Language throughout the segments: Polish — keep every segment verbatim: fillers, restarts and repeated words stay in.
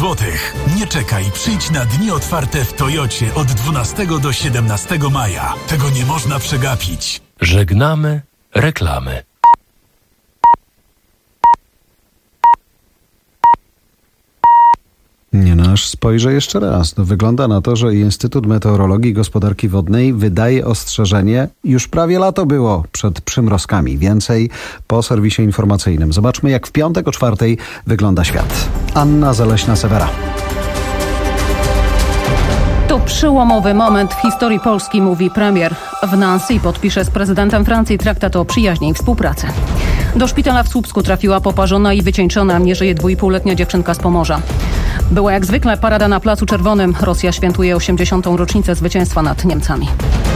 złotych. Nie czekaj, przyjdź na dni otwarte w Toyocie od dwunastego do siedemnastego maja. Tego nie można przegapić. Żegnamy reklamy. Nie no, aż spojrzę jeszcze raz. No, wygląda na to, że Instytut Meteorologii i Gospodarki Wodnej wydaje ostrzeżenie. Już prawie lato było przed przymrozkami. Więcej po serwisie informacyjnym. Zobaczmy, jak w piątek o czwartej wygląda świat. Anna Zaleśna-Sewera. To przełomowy moment w historii Polski, mówi premier. W Nancy podpisze z prezydentem Francji traktat o przyjaźni i współpracy. Do szpitala w Słupsku trafiła poparzona i wycieńczona nie żyje dwuipółletnia dziewczynka z Pomorza. Była jak zwykle parada na Placu Czerwonym. Rosja świętuje osiemdziesiątą rocznicę zwycięstwa nad Niemcami.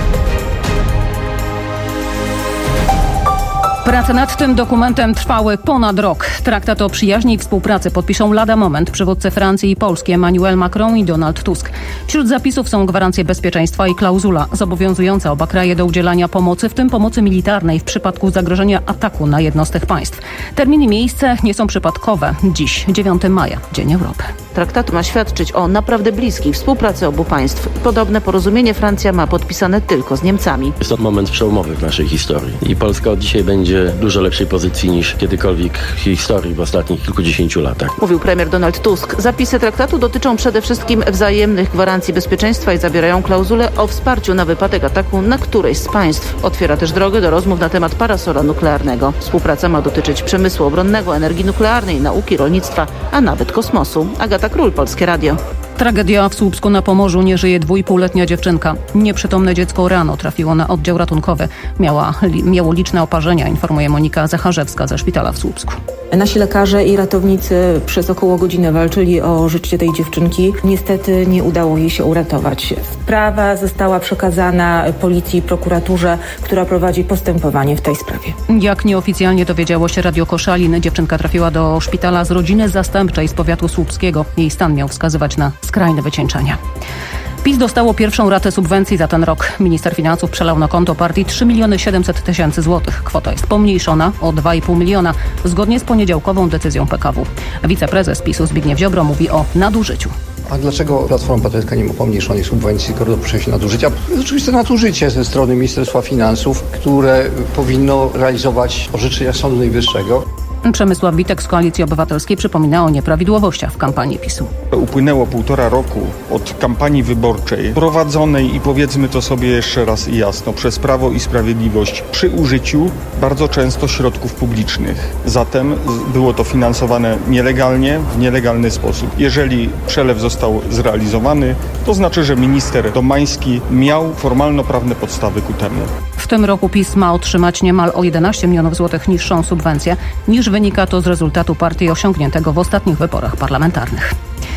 Prace nad tym dokumentem trwały ponad rok. Traktat o przyjaźni i współpracy podpiszą lada moment przywódcy Francji i Polski Emmanuel Macron i Donald Tusk. Wśród zapisów są gwarancje bezpieczeństwa i klauzula zobowiązująca oba kraje do udzielania pomocy, w tym pomocy militarnej w przypadku zagrożenia ataku na jedno z tych państw. Termin i miejsce nie są przypadkowe. Dziś, dziewiątego maja, Dzień Europy. Traktat ma świadczyć o naprawdę bliskiej współpracy obu państw. Podobne porozumienie Francja ma podpisane tylko z Niemcami. Jest to moment przełomowy w naszej historii i Polska od dzisiaj będzie w dużo lepszej pozycji niż kiedykolwiek w historii w ostatnich kilkudziesięciu latach. Mówił premier Donald Tusk. Zapisy traktatu dotyczą przede wszystkim wzajemnych gwarancji bezpieczeństwa i zawierają klauzulę o wsparciu na wypadek ataku na któreś z państw. Otwiera też drogę do rozmów na temat parasola nuklearnego. Współpraca ma dotyczyć przemysłu obronnego, energii nuklearnej, nauki, rolnictwa, a nawet kosmosu. Agata Król, Polskie Radio. Tragedia w Słupsku na Pomorzu. Nie żyje dwuipółletnia dziewczynka. Nieprzytomne dziecko rano trafiło na oddział ratunkowy. Miała, li, miało liczne oparzenia, informuje Monika Zacharzewska ze szpitala w Słupsku. Nasi lekarze i ratownicy przez około godzinę walczyli o życie tej dziewczynki. Niestety nie udało jej się uratować. Sprawa została przekazana policji i prokuraturze, która prowadzi postępowanie w tej sprawie. Jak nieoficjalnie dowiedziało się Radio Koszalin, dziewczynka trafiła do szpitala z rodziny zastępczej z powiatu słupskiego. Jej stan miał wskazywać na skrajne wycieńczenia. PiS dostało pierwszą ratę subwencji za ten rok. Minister finansów przelał na konto partii trzy miliony siedemset tysięcy złotych. Kwota jest pomniejszona o dwa i pół miliona, zgodnie z poniedziałkową decyzją P K W. Wiceprezes PiSu Zbigniew Ziobro mówi o nadużyciu. A dlaczego Platforma Obywatelska nie ma pomniejszonej subwencji, skoro dopuszcza się nadużycia? To jest oczywiste nadużycie ze strony Ministerstwa Finansów, które powinno realizować orzeczenia Sądu Najwyższego. Przemysław Witek z Koalicji Obywatelskiej przypomina o nieprawidłowościach w kampanii PiSu. Upłynęło półtora roku od kampanii wyborczej prowadzonej i powiedzmy to sobie jeszcze raz i jasno przez Prawo i Sprawiedliwość przy użyciu bardzo często środków publicznych. Zatem było to finansowane nielegalnie, w nielegalny sposób. Jeżeli przelew został zrealizowany, to znaczy, że minister Domański miał formalno-prawne podstawy ku temu. W tym roku PiS ma otrzymać niemal o jedenaście milionów złotych niższą subwencję, niż wynika to z rezultatu partii osiągniętego w ostatnich wyborach parlamentarnych.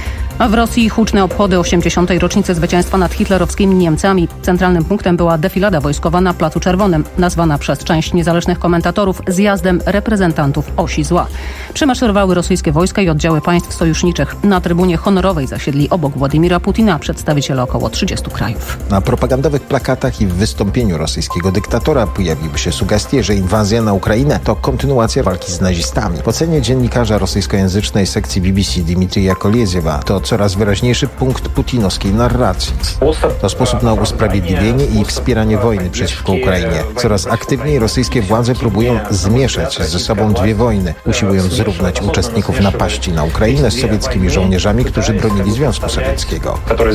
A w Rosji huczne obchody osiemdziesiątej rocznicy zwycięstwa nad hitlerowskimi Niemcami. Centralnym punktem była defilada wojskowa na Placu Czerwonym, nazwana przez część niezależnych komentatorów zjazdem reprezentantów osi zła. Przemaszerowały rosyjskie wojska i oddziały państw sojuszniczych. Na trybunie honorowej zasiedli obok Władimira Putina przedstawiciele około trzydziestu krajów. Na propagandowych plakatach i w wystąpieniu rosyjskiego dyktatora pojawiły się sugestie, że inwazja na Ukrainę to kontynuacja walki z nazistami. W ocenie dziennikarza rosyjskojęzycznej sekcji B B C Dimitrija Koleziewa to coraz wyraźniejszy punkt putinowskiej narracji. To sposób na usprawiedliwienie i wspieranie wojny przeciwko Ukrainie. Coraz aktywniej rosyjskie władze próbują zmieszać ze sobą dwie wojny, usiłując zrównać uczestników napaści na Ukrainę z sowieckimi żołnierzami, którzy bronili Związku Sowieckiego.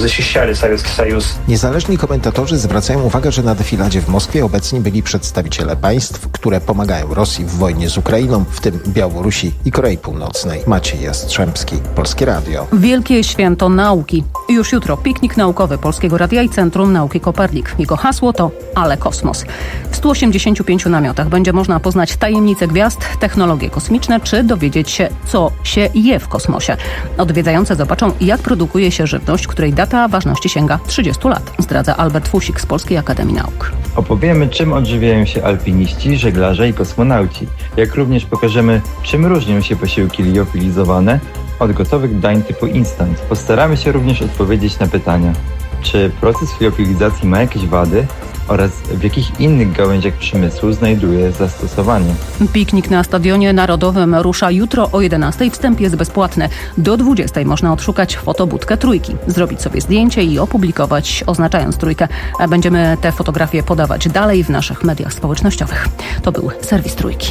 Niezależni komentatorzy zwracają uwagę, że na defiladzie w Moskwie obecni byli przedstawiciele państw, które pomagają Rosji w wojnie z Ukrainą, w tym Białorusi i Korei Północnej. Maciej Jastrzębski, Polskie Radio. Wielkie Święto Nauki. Już jutro piknik naukowy Polskiego Radia i Centrum Nauki Kopernik. Jego hasło to Ale Kosmos. W stu osiemdziesięciu pięciu namiotach będzie można poznać tajemnice gwiazd, technologie kosmiczne, czy dowiedzieć się, co się je w kosmosie. Odwiedzające zobaczą, jak produkuje się żywność, której data ważności sięga trzydziestu lat, zdradza Albert Fusik z Polskiej Akademii Nauk. Opowiemy, czym odżywiają się alpiniści, żeglarze i kosmonauci. Jak również pokażemy, czym różnią się posiłki liofilizowane od gotowych dań typu instant. Postaramy się również odpowiedzieć na pytania, czy proces liofilizacji ma jakieś wady, oraz w jakich innych gałęziach przemysłu znajduje zastosowanie. Piknik na Stadionie Narodowym rusza jutro o jedenastej. Wstęp jest bezpłatny. Do dwudziestej można odszukać fotobudkę Trójki, zrobić sobie zdjęcie i opublikować, oznaczając Trójkę. Będziemy te fotografie podawać dalej w naszych mediach społecznościowych. To był serwis Trójki.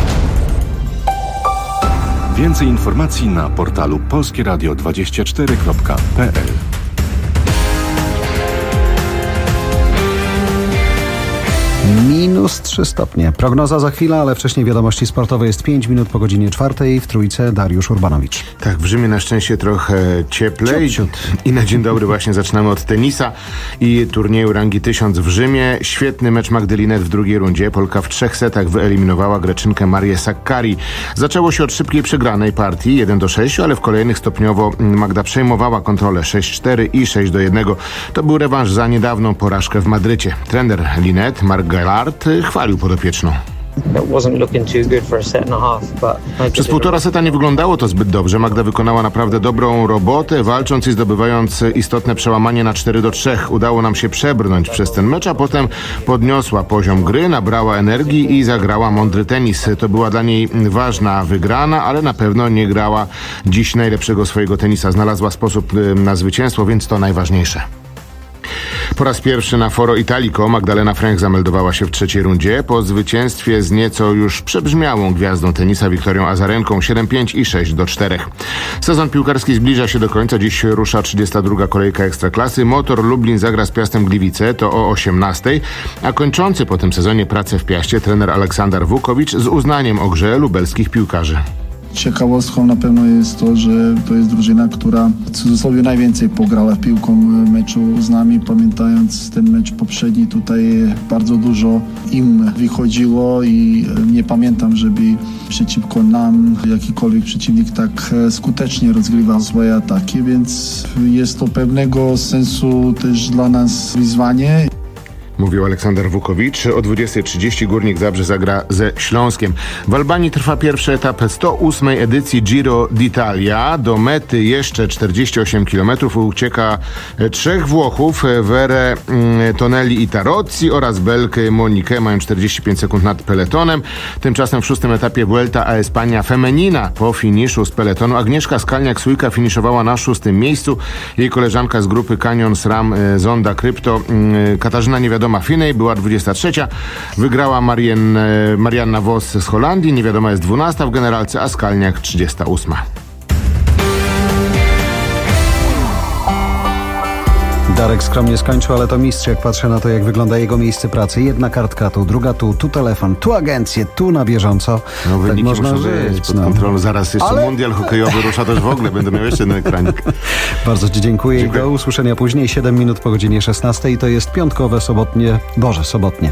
Więcej informacji na portalu polskie radio dwadzieścia cztery kropka p l. Minus trzy stopnie. Prognoza za chwilę, ale wcześniej wiadomości sportowe. Jest pięć minut po godzinie czwartej. W Trójce Dariusz Urbanowicz. Tak, w Rzymie na szczęście trochę cieplej. Ciut, ciut. I na dzień dobry właśnie zaczynamy od tenisa i turnieju rangi tysiąc w Rzymie. Świetny mecz Magdy Linette w drugiej rundzie. Polka w trzech setach wyeliminowała Greczynkę Marię Sakkari. Zaczęło się od szybkiej przegranej partii jeden do sześciu, ale w kolejnych stopniowo Magda przejmowała kontrolę sześć cztery i sześć do jednego. To był rewanż za niedawną porażkę w Madrycie. Trener Linette, Mark Gaillard, chwalił podopieczną. Przez półtora seta nie wyglądało to zbyt dobrze. Magda wykonała naprawdę dobrą robotę, walcząc i zdobywając istotne przełamanie na cztery do trzech. Udało nam się przebrnąć przez ten mecz, a potem podniosła poziom gry, nabrała energii i zagrała mądry tenis. To była dla niej ważna wygrana, ale na pewno nie grała dziś najlepszego swojego tenisa. Znalazła sposób na zwycięstwo, więc to najważniejsze. Po raz pierwszy na Foro Italico Magdalena Fręch zameldowała się w trzeciej rundzie po zwycięstwie z nieco już przebrzmiałą gwiazdą tenisa Wiktorią Azarenką siedem pięć i sześć do czterech. Sezon piłkarski zbliża się do końca. Dziś rusza trzydziesta druga kolejka Ekstraklasy. Motor Lublin zagra z Piastem Gliwice, to o osiemnastej, a kończący po tym sezonie pracę w Piaście trener Aleksander Wukowicz z uznaniem o grze lubelskich piłkarzy. Ciekawostką na pewno jest to, że to jest drużyna, która w cudzysłowie najwięcej pograła piłką meczu z nami. Pamiętając ten mecz poprzedni, tutaj bardzo dużo im wychodziło i nie pamiętam, żeby przeciwko nam jakikolwiek przeciwnik tak skutecznie rozgrywał swoje ataki, więc jest to pewnego sensu też dla nas wyzwanie. Mówił Aleksander Wukowicz. O dwudziestej trzydzieści Górnik Zabrze zagra ze Śląskiem. W Albanii trwa pierwszy etap sto ósmej edycji Giro d'Italia. Do mety jeszcze czterdzieści osiem kilometrów. Ucieka trzech Włochów, Vere Tonelli i Tarozzi oraz Belkę Monikę. Mają czterdzieści pięć sekund nad peletonem. Tymczasem w szóstym etapie Vuelta a España Femenina. Po finiszu z peletonu Agnieszka Skalniak-Sujka finiszowała na szóstym miejscu. Jej koleżanka z grupy Canyon SRAM Zonda Krypto Katarzyna Niewiadoma Finej była dwudziesta trzecia. Wygrała Marien, Marianna Vos z Holandii. Niewiadoma jest dwunasta w generalce, a Skalniak trzydziesta ósma. Darek skromnie skończył, ale to mistrz, jak patrzę na to, jak wygląda jego miejsce pracy. Jedna kartka tu, druga tu, tu telefon, tu agencje, tu na bieżąco. No wyniki tak można muszą żyć. być pod No. kontrolą. Zaraz jeszcze ale... mundial hokejowy rusza też w ogóle. Będę miał jeszcze jeden ekranik. Bardzo Ci dziękuję, dziękuję. I do usłyszenia później. siedem minut po godzinie szesnastej. To jest piątkowe, sobotnie, Boże, sobotnie.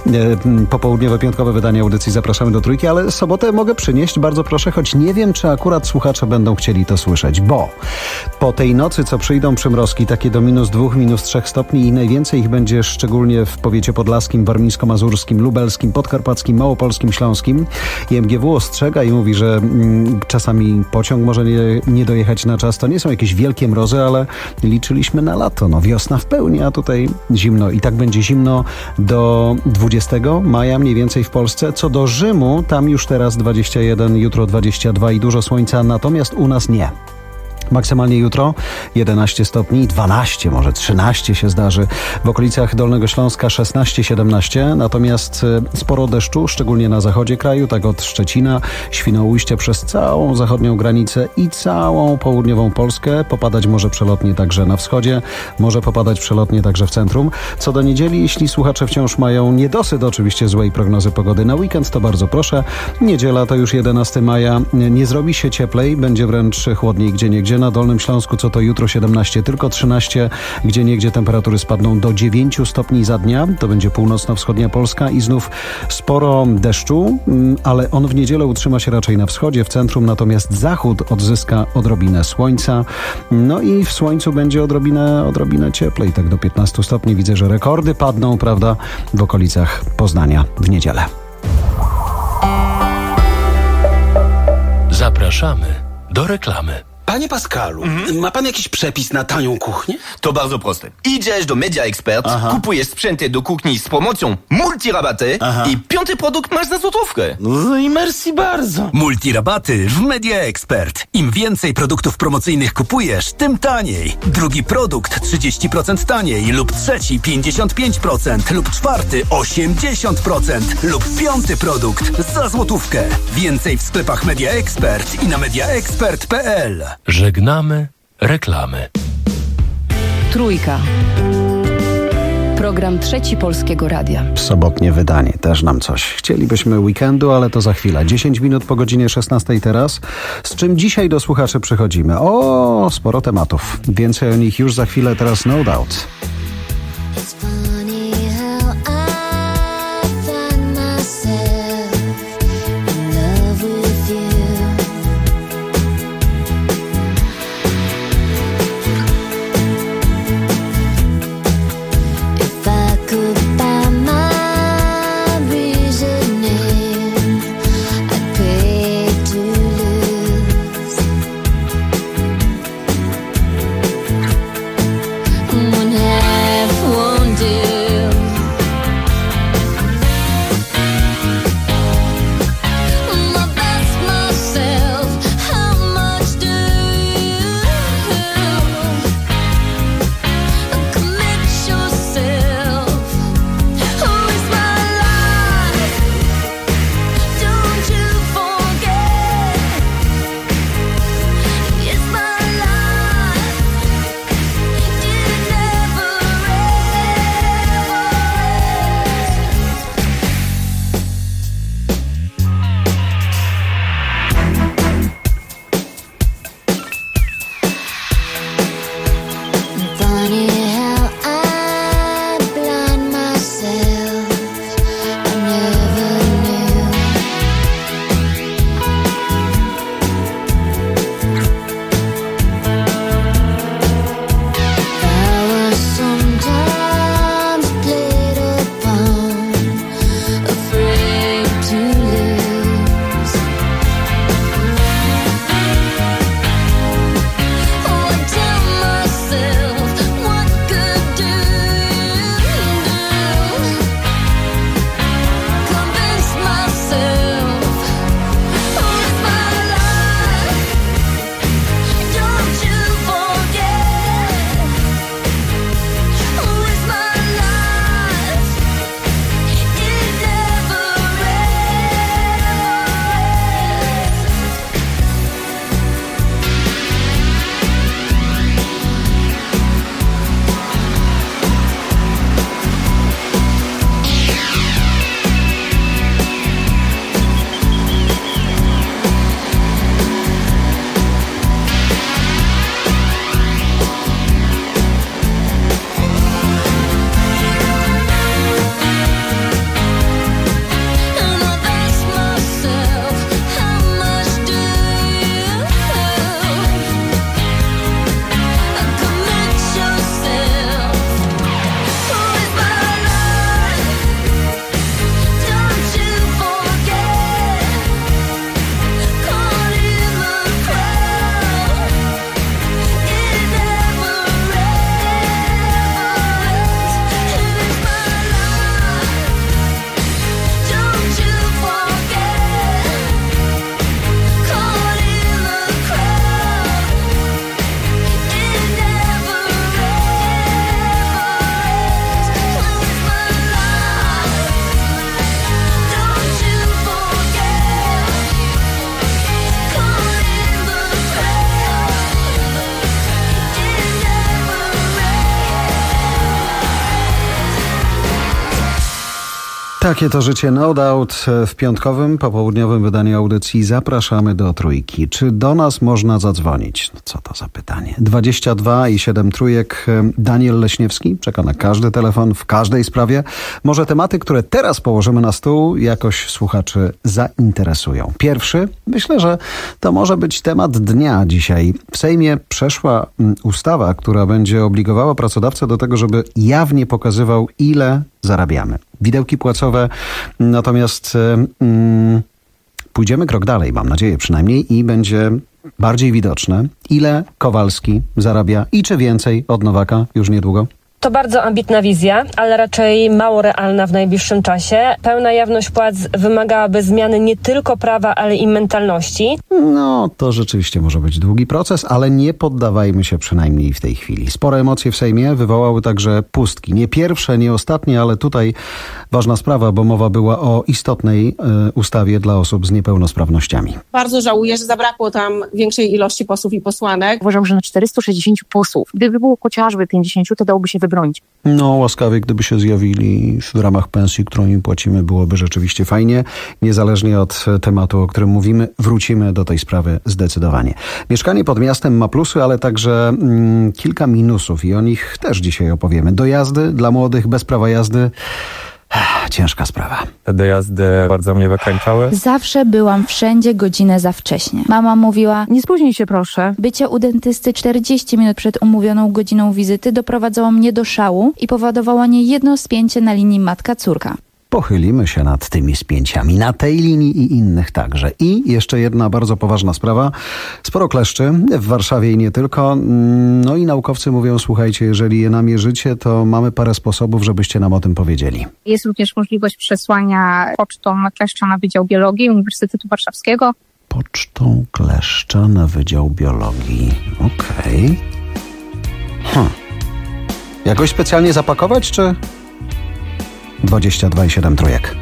E, popołudniowe, piątkowe wydanie audycji. Zapraszamy do Trójki, ale sobotę mogę przynieść, bardzo proszę, choć nie wiem, czy akurat słuchacze będą chcieli to słyszeć, bo po tej nocy, co przyjdą przymrozki, takie do minus dwóch, minus trzech stopni i najwięcej ich będzie szczególnie w powiecie podlaskim, warmińsko-mazurskim, lubelskim, podkarpackim, małopolskim, śląskim. I M G W ostrzega i mówi, że mm, czasami pociąg może nie, nie dojechać na czas. To nie są jakieś wielkie mrozy, ale liczyliśmy na lato. No wiosna w pełni, a tutaj zimno. I tak będzie zimno do dwudziestego maja mniej więcej w Polsce. Co do Rzymu, tam już teraz dwadzieścia jeden, jutro dwadzieścia dwa i dużo słońca, natomiast u nas nie. Maksymalnie jutro jedenaście stopni, dwanaście, może trzynaście się zdarzy. W okolicach Dolnego Śląska szesnaście siedemnaście, natomiast sporo deszczu, szczególnie na zachodzie kraju, tak od Szczecina, Świnoujścia przez całą zachodnią granicę i całą południową Polskę. Popadać może przelotnie także na wschodzie, może popadać przelotnie także w centrum. Co do niedzieli, jeśli słuchacze wciąż mają niedosyt oczywiście złej prognozy pogody na weekend, to bardzo proszę. Niedziela to już jedenastego maja, nie zrobi się cieplej, będzie wręcz chłodniej gdzieniegdzie. Na Dolnym Śląsku co to jutro siedemnaście, tylko trzynaście, gdzie niegdzie temperatury spadną do dziewięciu stopni za dnia. To będzie północno-wschodnia Polska i znów sporo deszczu, ale on w niedzielę utrzyma się raczej na wschodzie, w centrum, natomiast zachód odzyska odrobinę słońca. No i w słońcu będzie odrobinę, odrobinę cieplej, tak do piętnastu stopni. Widzę, że rekordy padną, prawda, w okolicach Poznania w niedzielę. Zapraszamy do reklamy. Panie Pascalu, mhm. ma pan jakiś przepis na tanią kuchnię? To bardzo proste. Idziesz do Media Expert, Aha. kupujesz sprzęty do kuchni z promocją multirabaty Aha. i piąty produkt masz za złotówkę. No i merci bardzo. Multirabaty w Media Expert. Im więcej produktów promocyjnych kupujesz, tym taniej. Drugi produkt trzydzieści procent taniej lub trzeci pięćdziesiąt pięć procent lub czwarty osiemdziesiąt procent lub piąty produkt za złotówkę. Więcej w sklepach Media Expert i na media expert kropka p l. Żegnamy reklamy. Trójka. Program Trzeci Polskiego Radia. Sobotnie wydanie, też nam coś. Chcielibyśmy weekendu, ale to za chwilę. dziesięć minut po godzinie szesnastej teraz. Z czym dzisiaj do słuchaczy przychodzimy? O, sporo tematów. Więcej o nich już za chwilę, teraz No Doubt. Takie to życie No Doubt w piątkowym, popołudniowym wydaniu audycji. Zapraszamy do Trójki. Czy do nas można zadzwonić? No co to za pytanie? dwadzieścia dwa i siedem trójek. Daniel Leśniewski czeka na każdy telefon w każdej sprawie. Może tematy, które teraz położymy na stół, jakoś słuchaczy zainteresują. Pierwszy, myślę, że to może być temat dnia dzisiaj. W Sejmie przeszła ustawa, która będzie obligowała pracodawcę do tego, żeby jawnie pokazywał, ile zarabiamy. Widełki płacowe natomiast mm, pójdziemy krok dalej, mam nadzieję przynajmniej, i będzie bardziej widoczne, ile Kowalski zarabia i czy więcej od Nowaka już niedługo? To bardzo ambitna wizja, ale raczej mało realna w najbliższym czasie. Pełna jawność płac wymagałaby zmiany nie tylko prawa, ale i mentalności. No, to rzeczywiście może być długi proces, ale nie poddawajmy się przynajmniej w tej chwili. Spore emocje w Sejmie wywołały także pustki. Nie pierwsze, nie ostatnie, ale tutaj ważna sprawa, bo mowa była o istotnej y, ustawie dla osób z niepełnosprawnościami. Bardzo żałuję, że zabrakło tam większej ilości posłów i posłanek. Uważam, że na czterystu sześćdziesięciu posłów, gdyby było chociażby pięćdziesięciu, to dałoby się wybronić. No, łaskawie, gdyby się zjawili w ramach pensji, którą im płacimy, byłoby rzeczywiście fajnie. Niezależnie od tematu, o którym mówimy, wrócimy do tej sprawy zdecydowanie. Mieszkanie pod miastem ma plusy, ale także mm, kilka minusów i o nich też dzisiaj opowiemy. Dojazdy dla młodych bez prawa jazdy. Ciężka sprawa. Te dojazdy bardzo mnie wykańczały. Zawsze byłam wszędzie godzinę za wcześnie. Mama mówiła: nie spóźnij się proszę. Bycie u dentysty czterdzieści minut przed umówioną godziną wizyty doprowadzało mnie do szału i powodowało niejedno spięcie na linii matka-córka. Pochylimy się nad tymi spięciami na tej linii i innych także. I jeszcze jedna bardzo poważna sprawa. Sporo kleszczy w Warszawie i nie tylko. No i naukowcy mówią: słuchajcie, jeżeli je namierzycie, to mamy parę sposobów, żebyście nam o tym powiedzieli. Jest również możliwość przesłania pocztą kleszcza na Wydział Biologii Uniwersytetu Warszawskiego. Pocztą kleszcza na Wydział Biologii. Okej. Okay. Hm. Jakoś specjalnie zapakować, czy... dwadzieścia dwa i siedem trójek.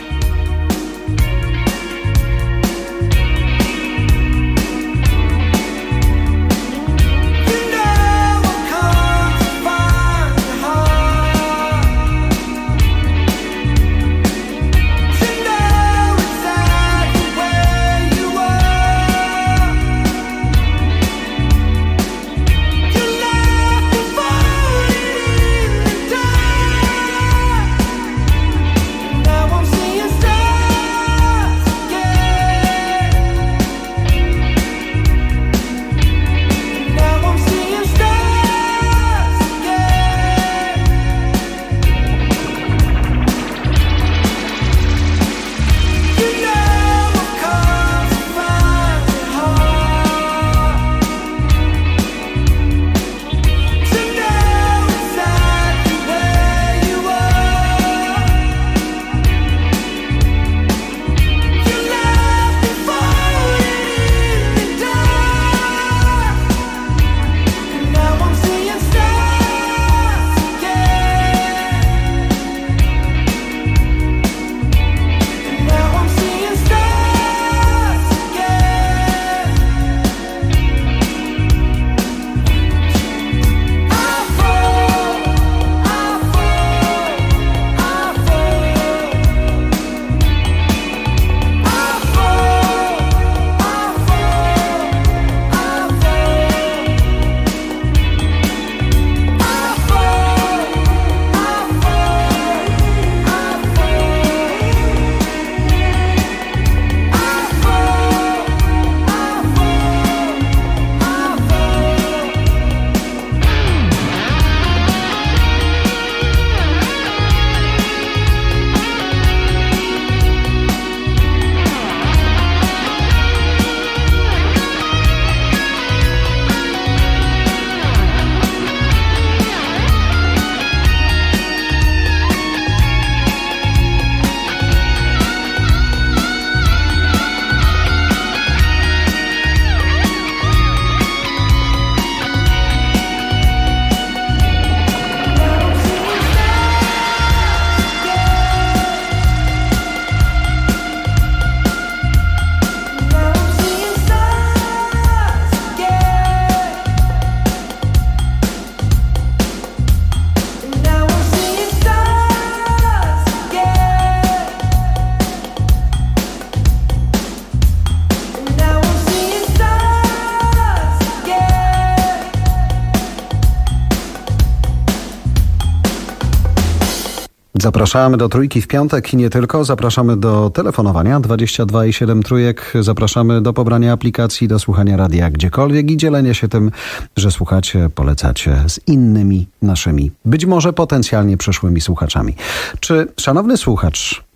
Zapraszamy do Trójki w piątek i nie tylko. Zapraszamy do telefonowania dwadzieścia dwa i siedem trójek. Zapraszamy do pobrania aplikacji, do słuchania radia gdziekolwiek i dzielenia się tym, że słuchacie, polecacie z innymi naszymi, być może potencjalnie przyszłymi słuchaczami. Czy szanowny słuchacz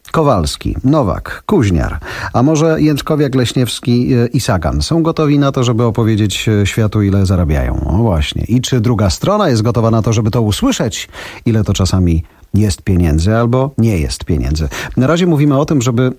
Kowalski, Nowak, Kuźniar, a może Jędrzkowiak, Leśniewski i Sagan są gotowi na to, żeby opowiedzieć światu, ile zarabiają. No właśnie. I czy druga strona jest gotowa na to, żeby to usłyszeć, ile to czasami jest pieniędzy albo nie jest pieniędzy. Na razie mówimy o tym, żeby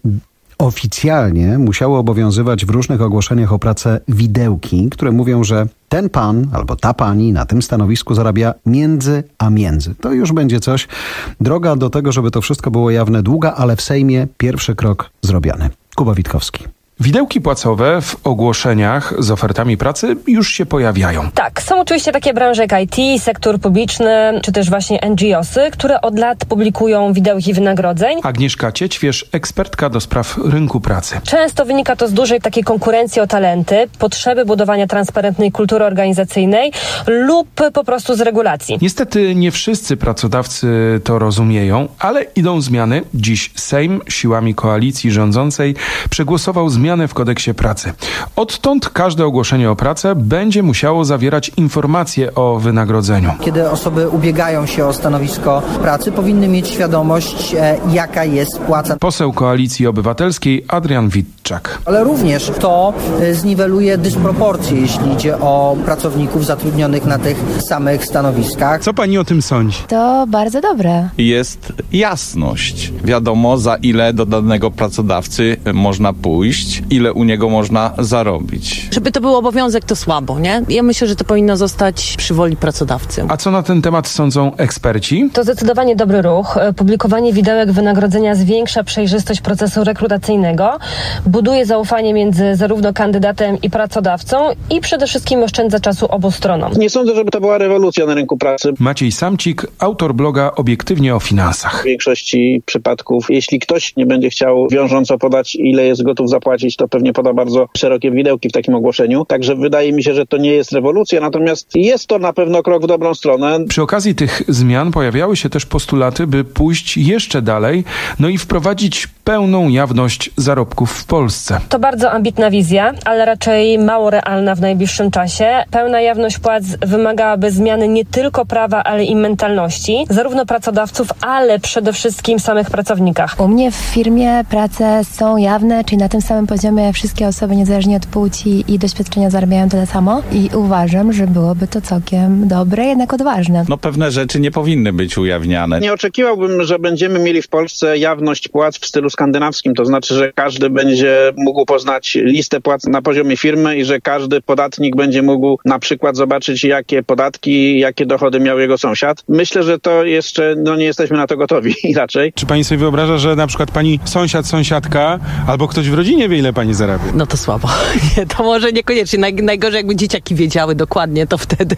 oficjalnie musiały obowiązywać w różnych ogłoszeniach o pracę widełki, które mówią, że ten pan albo ta pani na tym stanowisku zarabia między a między. To już będzie coś. Droga do tego, żeby to wszystko było jawne, długa, ale w Sejmie pierwszy krok zrobiony. Kuba Witkowski. Widełki płacowe w ogłoszeniach z ofertami pracy już się pojawiają. Tak, są oczywiście takie branże jak I T, sektor publiczny, czy też właśnie N G O sy, które od lat publikują widełki wynagrodzeń. Agnieszka Ciecwierz, ekspertka do spraw rynku pracy. Często wynika to z dużej takiej konkurencji o talenty, potrzeby budowania transparentnej kultury organizacyjnej lub po prostu z regulacji. Niestety nie wszyscy pracodawcy to rozumieją, ale idą zmiany. Dziś Sejm siłami koalicji rządzącej przegłosował zmiany w kodeksie pracy. Odtąd każde ogłoszenie o pracę będzie musiało zawierać informacje o wynagrodzeniu. Kiedy osoby ubiegają się o stanowisko pracy, powinny mieć świadomość, e, jaka jest płaca. Poseł Koalicji Obywatelskiej Adrian Witczak. Ale również to e, zniweluje dysproporcje, jeśli idzie o pracowników zatrudnionych na tych samych stanowiskach. Co pani o tym sądzi? To bardzo dobre. Jest jasność. Wiadomo, za ile do danego pracodawcy można pójść, ile u niego można zarobić. Żeby to był obowiązek, to słabo, nie? Ja myślę, że to powinno zostać przy woli pracodawcy. A co na ten temat sądzą eksperci? To zdecydowanie dobry ruch. Publikowanie widełek wynagrodzenia zwiększa przejrzystość procesu rekrutacyjnego, buduje zaufanie między zarówno kandydatem i pracodawcą i przede wszystkim oszczędza czasu obu stronom. Nie sądzę, żeby to była rewolucja na rynku pracy. Maciej Samcik, autor bloga Obiektywnie o finansach. W większości przypadków, jeśli ktoś nie będzie chciał wiążąco podać, ile jest gotów zapłacić, to pewnie poda bardzo szerokie widełki w takim ogłoszeniu. Także wydaje mi się, że to nie jest rewolucja, natomiast jest to na pewno krok w dobrą stronę. Przy okazji tych zmian pojawiały się też postulaty, by pójść jeszcze dalej, no i wprowadzić pełną jawność zarobków w Polsce. To bardzo ambitna wizja, ale raczej mało realna w najbliższym czasie. Pełna jawność płac wymagałaby zmiany nie tylko prawa, ale i mentalności, zarówno pracodawców, ale przede wszystkim samych pracownikach. U mnie w firmie prace są jawne, czyli na tym samym poziomie wszystkie osoby niezależnie od płci i doświadczenia zarabiają tyle samo i uważam, że byłoby to całkiem dobre, jednak odważne. No pewne rzeczy nie powinny być ujawniane. Nie oczekiwałbym, że będziemy mieli w Polsce jawność płac w stylu skandynawskim, to znaczy, że każdy będzie mógł poznać listę płac na poziomie firmy i że każdy podatnik będzie mógł na przykład zobaczyć, jakie podatki, jakie dochody miał jego sąsiad. Myślę, że to jeszcze, no nie jesteśmy na to gotowi raczej. Czy pani sobie wyobraża, że na przykład pani sąsiad, sąsiadka albo ktoś w rodzinie wie, ile pani zarabia? No to słabo. Nie, to może niekoniecznie. Naj, najgorzej, jakby dzieciaki wiedziały dokładnie, to wtedy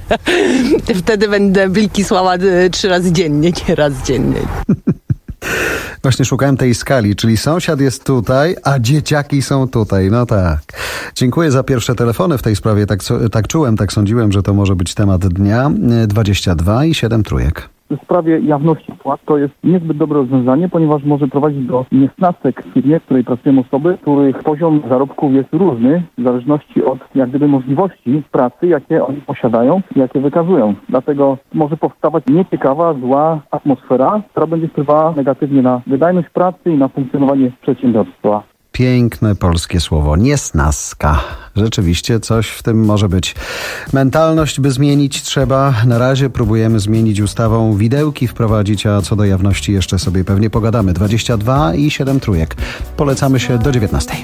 wtedy będę bliki słała trzy razy dziennie, nie raz dziennie. Właśnie szukałem tej skali, czyli sąsiad jest tutaj, a dzieciaki są tutaj. No tak. Dziękuję za pierwsze telefony w tej sprawie. Tak, tak czułem, tak sądziłem, że to może być temat dnia. dwadzieścia dwa i siedem trójek. W sprawie jawności płac to jest niezbyt dobre rozwiązanie, ponieważ może prowadzić do niesnasek w firmie, w której pracują osoby, których poziom zarobków jest różny w zależności od jak gdyby możliwości pracy, jakie oni posiadają, jakie wykazują. Dlatego może powstawać nieciekawa, zła atmosfera, która będzie wpływała negatywnie na wydajność pracy i na funkcjonowanie przedsiębiorstwa. Piękne polskie słowo, niesnaska. Rzeczywiście coś w tym może być. Mentalność by zmienić trzeba. Na razie próbujemy zmienić ustawą, widełki wprowadzić, a co do jawności jeszcze sobie pewnie pogadamy. dwadzieścia dwa i siedem trójek. Polecamy się do dziewiętnastej.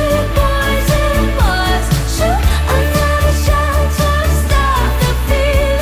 Feel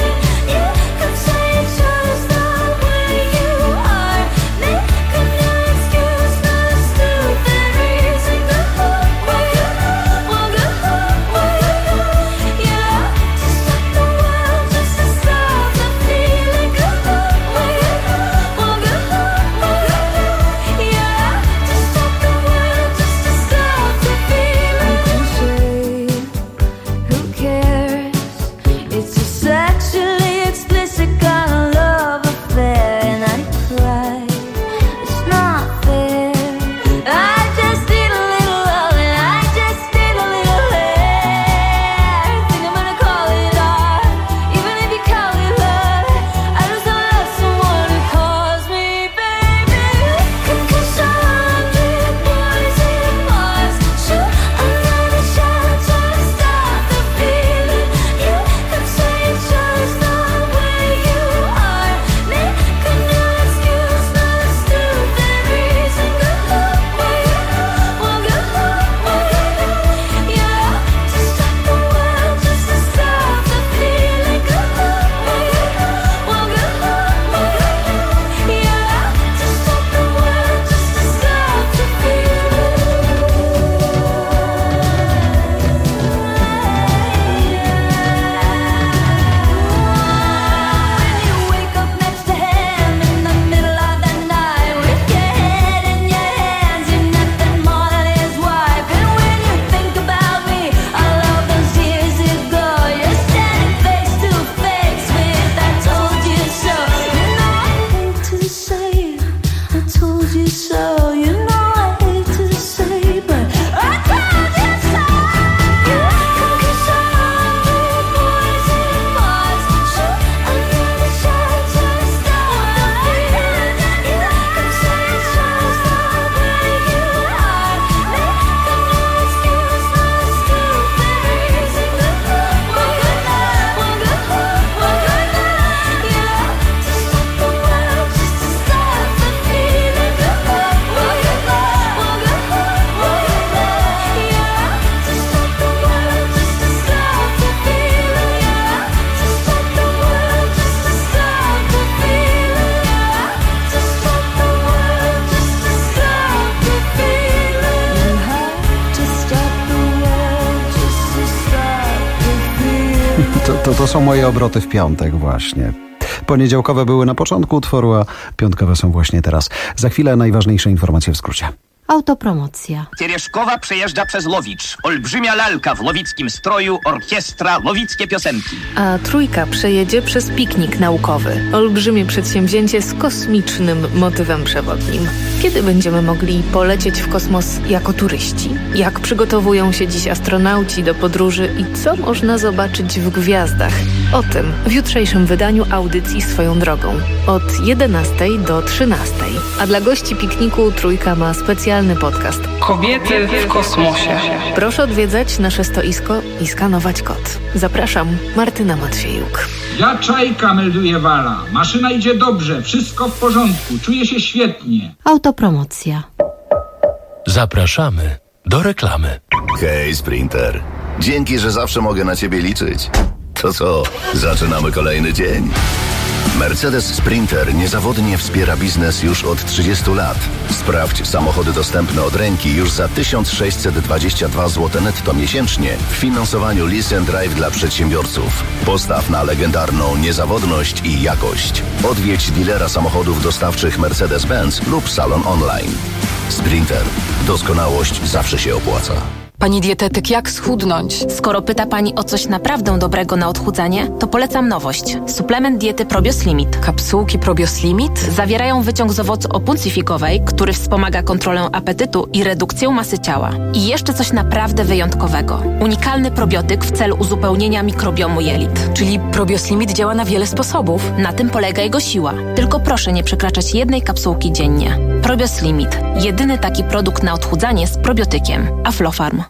To, to, to są moje obroty w piątek właśnie. Poniedziałkowe były na początku utworu, a piątkowe są właśnie teraz. Za chwilę najważniejsze informacje w skrócie. Autopromocja. Teрешkowa przejeżdża przez Łowicz. Olbrzymia lalka w łowickim stroju, orkiestra, łowickie piosenki. A Trójka przejedzie przez piknik naukowy. Olbrzymie przedsięwzięcie z kosmicznym motywem przewodnim. Kiedy będziemy mogli polecieć w kosmos jako turyści? Jak przygotowują się dziś astronauci do podróży i co można zobaczyć w gwiazdach? O tym w jutrzejszym wydaniu audycji Swoją drogą. Od jedenastej do trzynastej. A dla gości pikniku Trójka ma specjalny podcast. Kobiety w kosmosie. Proszę odwiedzać nasze stoisko i skanować kod. Zapraszam, Martyna Matwiejuk. Ja Czajka, melduje Wala. Maszyna idzie dobrze, wszystko w porządku, czuję się świetnie. Autopromocja. Zapraszamy do reklamy. Hej, Sprinter. Dzięki, że zawsze mogę na ciebie liczyć. To co, zaczynamy kolejny dzień. Mercedes Sprinter niezawodnie wspiera biznes już od trzydziestu lat. Sprawdź samochody dostępne od ręki już za tysiąc sześćset dwadzieścia dwa złote netto miesięcznie w finansowaniu Lease and Drive dla przedsiębiorców. Postaw na legendarną niezawodność i jakość. Odwiedź dealera samochodów dostawczych Mercedes-Benz lub salon online. Sprinter. Doskonałość zawsze się opłaca. Pani dietetyk, jak schudnąć? Skoro pyta Pani o coś naprawdę dobrego na odchudzanie, to polecam nowość. Suplement diety Probios Limit. Kapsułki Probios Limit? Zawierają wyciąg z owocu opuncyfikowej, który wspomaga kontrolę apetytu i redukcję masy ciała. I jeszcze coś naprawdę wyjątkowego. Unikalny probiotyk w celu uzupełnienia mikrobiomu jelit. Czyli Probios Limit działa na wiele sposobów. Na tym polega jego siła. Tylko proszę nie przekraczać jednej kapsułki dziennie. Probios Limit. Jedyny taki produkt na odchudzanie z probiotykiem. Aflofarm.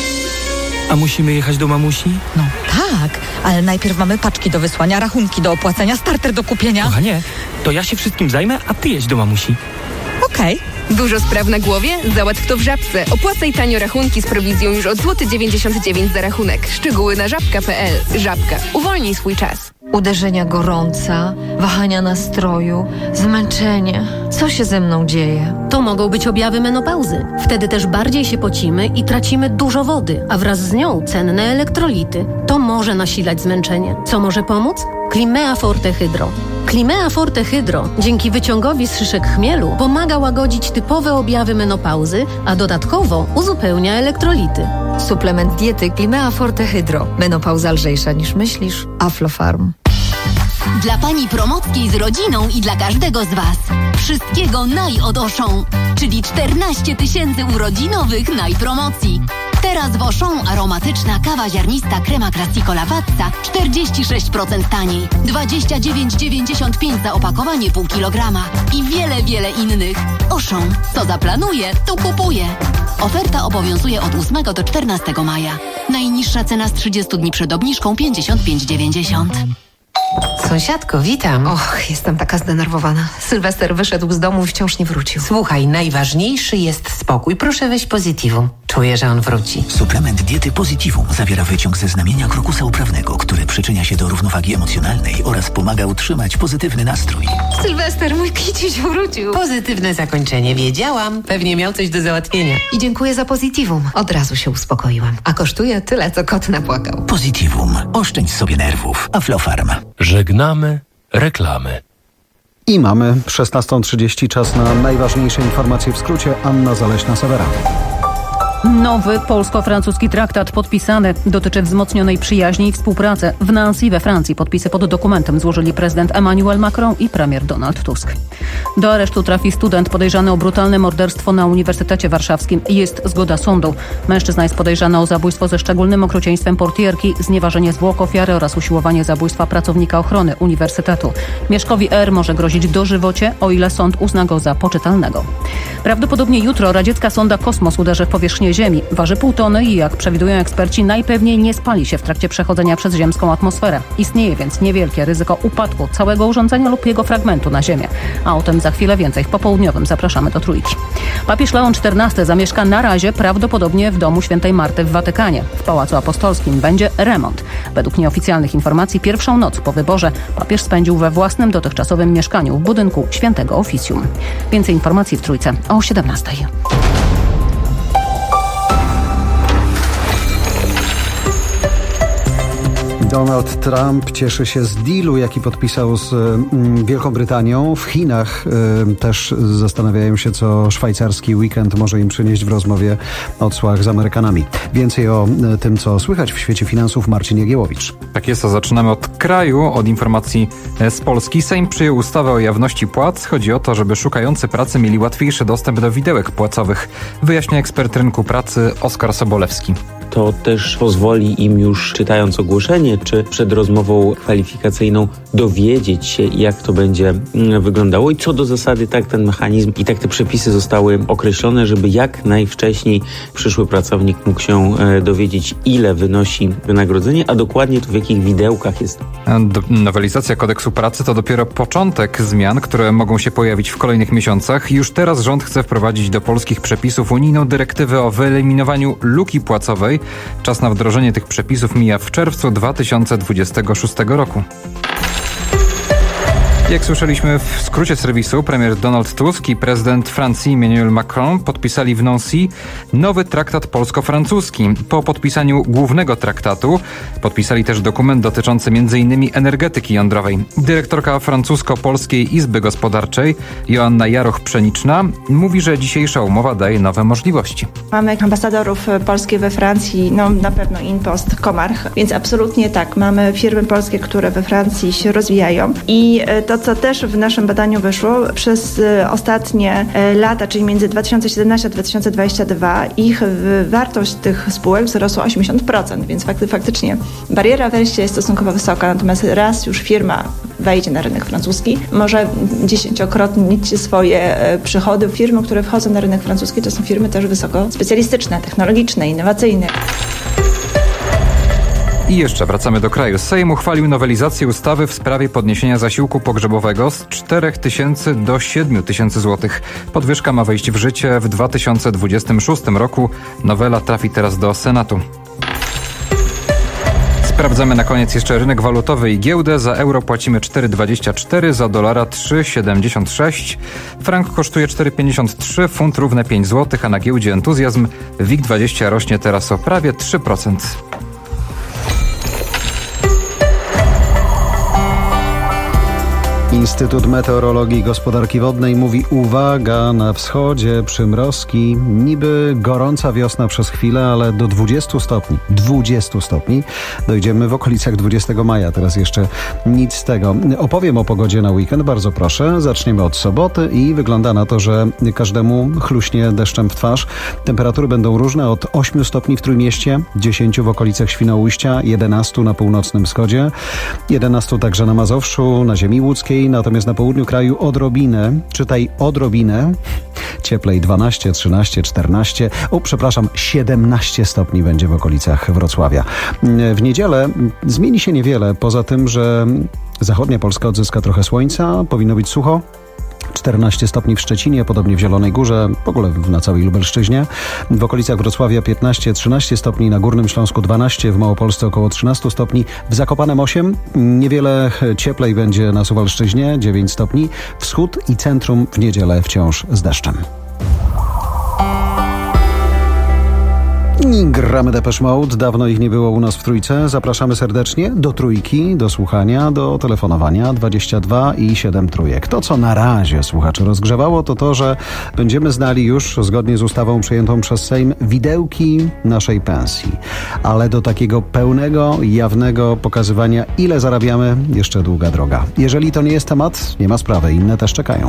A musimy jechać do mamusi? No tak, ale najpierw mamy paczki do wysłania, rachunki do opłacenia, starter do kupienia. Kochanie, to ja się wszystkim zajmę, a ty jedź do mamusi. Okej. Okay. Dużo spraw na głowie? Załatw to w Żabce. Opłacaj tanio rachunki z prowizją już od złoty dziewięćdziesiąt dziewięć za rachunek. Szczegóły na żabka kropka pe el. Żabka. Uwolnij swój czas. Uderzenia gorąca, wahania nastroju, zmęczenie. Co się ze mną dzieje? To mogą być objawy menopauzy. Wtedy też bardziej się pocimy i tracimy dużo wody, a wraz z nią cenne elektrolity. To może nasilać zmęczenie. Co może pomóc? Climea Forte Hydro. Climea Forte Hydro dzięki wyciągowi z szyszek chmielu pomaga łagodzić typowe objawy menopauzy, a dodatkowo uzupełnia elektrolity. Suplement diety Climea Forte Hydro. Menopauza lżejsza niż myślisz. Aflofarm. Dla pani Promockiej z rodziną i dla każdego z was. Wszystkiego naj od Auchan, czyli czternaście tysięcy urodzinowych najpromocji. Teraz w Auchan aromatyczna kawa ziarnista krema Classico Lavazza czterdzieści sześć procent taniej, dwadzieścia dziewięć dziewięćdziesiąt pięć za opakowanie pół kilograma i wiele, wiele innych. Auchan, co zaplanuje, to kupuje. Oferta obowiązuje od ósmego do czternastego maja. Najniższa cena z trzydziestu dni przed obniżką pięćdziesiąt pięć dziewięćdziesiąt. Sąsiadko, witam. Och, jestem taka zdenerwowana. Sylwester wyszedł z domu i wciąż nie wrócił. Słuchaj, najważniejszy jest spokój. Proszę weź Positivum. Czuję, że on wróci. Suplement diety Positivum zawiera wyciąg ze znamienia krokusa uprawnego, który przyczynia się do równowagi emocjonalnej oraz pomaga utrzymać pozytywny nastrój. Sylwester, mój kiciuś wrócił. Pozytywne zakończenie, wiedziałam. Pewnie miał coś do załatwienia. I dziękuję za Positivum. Od razu się uspokoiłam. A kosztuje tyle, co kot napłakał. Positivum. Oszczędź sobie nerwów. Aflofarm. Żegnamy reklamy. I mamy szesnasta trzydzieści, czas na najważniejsze informacje w skrócie. Anna Zaleśna-Sewera. Nowy polsko-francuski traktat podpisany dotyczy wzmocnionej przyjaźni i współpracy. W Nancy we Francji podpisy pod dokumentem złożyli prezydent Emmanuel Macron i premier Donald Tusk. Do aresztu trafi student podejrzany o brutalne morderstwo na Uniwersytecie Warszawskim. Jest zgoda sądu. Mężczyzna jest podejrzany o zabójstwo ze szczególnym okrucieństwem portierki, znieważenie zwłok ofiary oraz usiłowanie zabójstwa pracownika ochrony uniwersytetu. Mieszkowi R. może grozić dożywocie, o ile sąd uzna go za poczytalnego. Prawdopodobnie jutro radziecka sonda Kosmos uderzy w powierzchnię Ziemi. Waży pół tony i, jak przewidują eksperci, najpewniej nie spali się w trakcie przechodzenia przez ziemską atmosferę. Istnieje więc niewielkie ryzyko upadku całego urządzenia lub jego fragmentu na Ziemię. A o tym za chwilę więcej. W popołudniowym zapraszamy do Trójki. Papież Leon czternasty zamieszka na razie prawdopodobnie w domu świętej Marty w Watykanie. W Pałacu Apostolskim będzie remont. Według nieoficjalnych informacji pierwszą noc po wyborze papież spędził we własnym dotychczasowym mieszkaniu w budynku Świętego Oficjum. Więcej informacji w Trójce o siedemnastej. Donald Trump cieszy się z dealu, jaki podpisał z mm, Wielką Brytanią. W Chinach y, też zastanawiają się, co szwajcarski weekend może im przynieść w rozmowie o cłach z Amerykanami. Więcej o y, tym, co słychać w świecie finansów, Marcin Jagiełowicz. Tak jest, to zaczynamy od kraju, od informacji z Polski. Sejm przyjął ustawę o jawności płac. Chodzi o to, żeby szukający pracy mieli łatwiejszy dostęp do widełek płacowych, wyjaśnia ekspert rynku pracy Oskar Sobolewski. To też pozwoli im już, czytając ogłoszenie, czy przed rozmową kwalifikacyjną, dowiedzieć się, jak to będzie wyglądało i co do zasady tak ten mechanizm i tak te przepisy zostały określone, żeby jak najwcześniej przyszły pracownik mógł się dowiedzieć, ile wynosi wynagrodzenie, a dokładnie to w jakich widełkach jest. Nowelizacja kodeksu pracy to dopiero początek zmian, które mogą się pojawić w kolejnych miesiącach. Już teraz rząd chce wprowadzić do polskich przepisów unijną dyrektywę o wyeliminowaniu luki płacowej. Czas na wdrożenie tych przepisów mija w czerwcu dwa tysiące dwudziestego szóstego roku. Jak słyszeliśmy w skrócie serwisu, premier Donald Tusk i prezydent Francji Emmanuel Macron podpisali w Nancy nowy traktat polsko-francuski. Po podpisaniu głównego traktatu podpisali też dokument dotyczący między innymi energetyki jądrowej. Dyrektorka francusko-polskiej Izby Gospodarczej Joanna Jaroch-Pszeniczna mówi, że dzisiejsza umowa daje nowe możliwości. Mamy ambasadorów polskich we Francji, no na pewno Inpost, Comarch, więc absolutnie tak, mamy firmy polskie, które we Francji się rozwijają i to, co też w naszym badaniu wyszło, przez ostatnie lata, czyli między dwa tysiące siedemnasty a dwa tysiące dwudziesty drugi, ich wartość tych spółek wzrosła o osiemdziesiąt procent, więc fakty, faktycznie bariera wejścia jest stosunkowo wysoka, natomiast raz już firma wejdzie na rynek francuski, może dziesięciokrotnić swoje przychody. Firmy, które wchodzą na rynek francuski, to są firmy też wysoko specjalistyczne, technologiczne, innowacyjne. I jeszcze wracamy do kraju. Sejm uchwalił nowelizację ustawy w sprawie podniesienia zasiłku pogrzebowego z czterech tysięcy do siedmiu tysięcy złotych. Podwyżka ma wejść w życie w dwa tysiące dwudziestym szóstym roku. Nowela trafi teraz do Senatu. Sprawdzamy na koniec jeszcze rynek walutowy i giełdę. Za euro płacimy cztery dwadzieścia cztery, za dolara trzy siedemdziesiąt sześć. Frank kosztuje cztery pięćdziesiąt trzy, funt równe pięć złotych, a na giełdzie Entuzjazm WIG dwadzieścia rośnie teraz o prawie trzy procent. Instytut Meteorologii i Gospodarki Wodnej mówi: uwaga, na wschodzie przymrozki, niby gorąca wiosna przez chwilę, ale do dwudziestu stopni, dwudziestu stopni dojdziemy w okolicach dwudziestego maja. Teraz jeszcze nic z tego. Opowiem o pogodzie na weekend, bardzo proszę. Zaczniemy od soboty i wygląda na to, że każdemu chluśnie deszczem w twarz. Temperatury będą różne, od ośmiu stopni w Trójmieście, dziesięciu w okolicach Świnoujścia, jedenastu na północnym wschodzie, jedenastu także na Mazowszu, na ziemi łódzkiej. Natomiast na południu kraju odrobinę, czytaj odrobinę, cieplej dwanaście, trzynaście, czternaście, o przepraszam, siedemnaście stopni będzie w okolicach Wrocławia. W niedzielę zmieni się niewiele, poza tym, że zachodnia Polska odzyska trochę słońca, powinno być sucho. czternaście stopni w Szczecinie, podobnie w Zielonej Górze, w ogóle na całej Lubelszczyźnie. W okolicach Wrocławia piętnaście trzynaście stopni, na Górnym Śląsku dwanaście, w Małopolsce około trzynaście stopni, w Zakopanem osiem, niewiele cieplej będzie na Suwalszczyźnie, dziewięć stopni, wschód i centrum w niedzielę wciąż z deszczem. nami. Gramy Depeche Mode. Dawno ich nie było u nas w Trójce. Zapraszamy serdecznie do Trójki, do słuchania, do telefonowania dwadzieścia dwa i siedem trójek. To, co na razie słuchaczy rozgrzewało, to to, że będziemy znali już, zgodnie z ustawą przyjętą przez Sejm, widełki naszej pensji. Ale do takiego pełnego, jawnego pokazywania, ile zarabiamy, jeszcze długa droga. Jeżeli to nie jest temat, nie ma sprawy. Inne też czekają.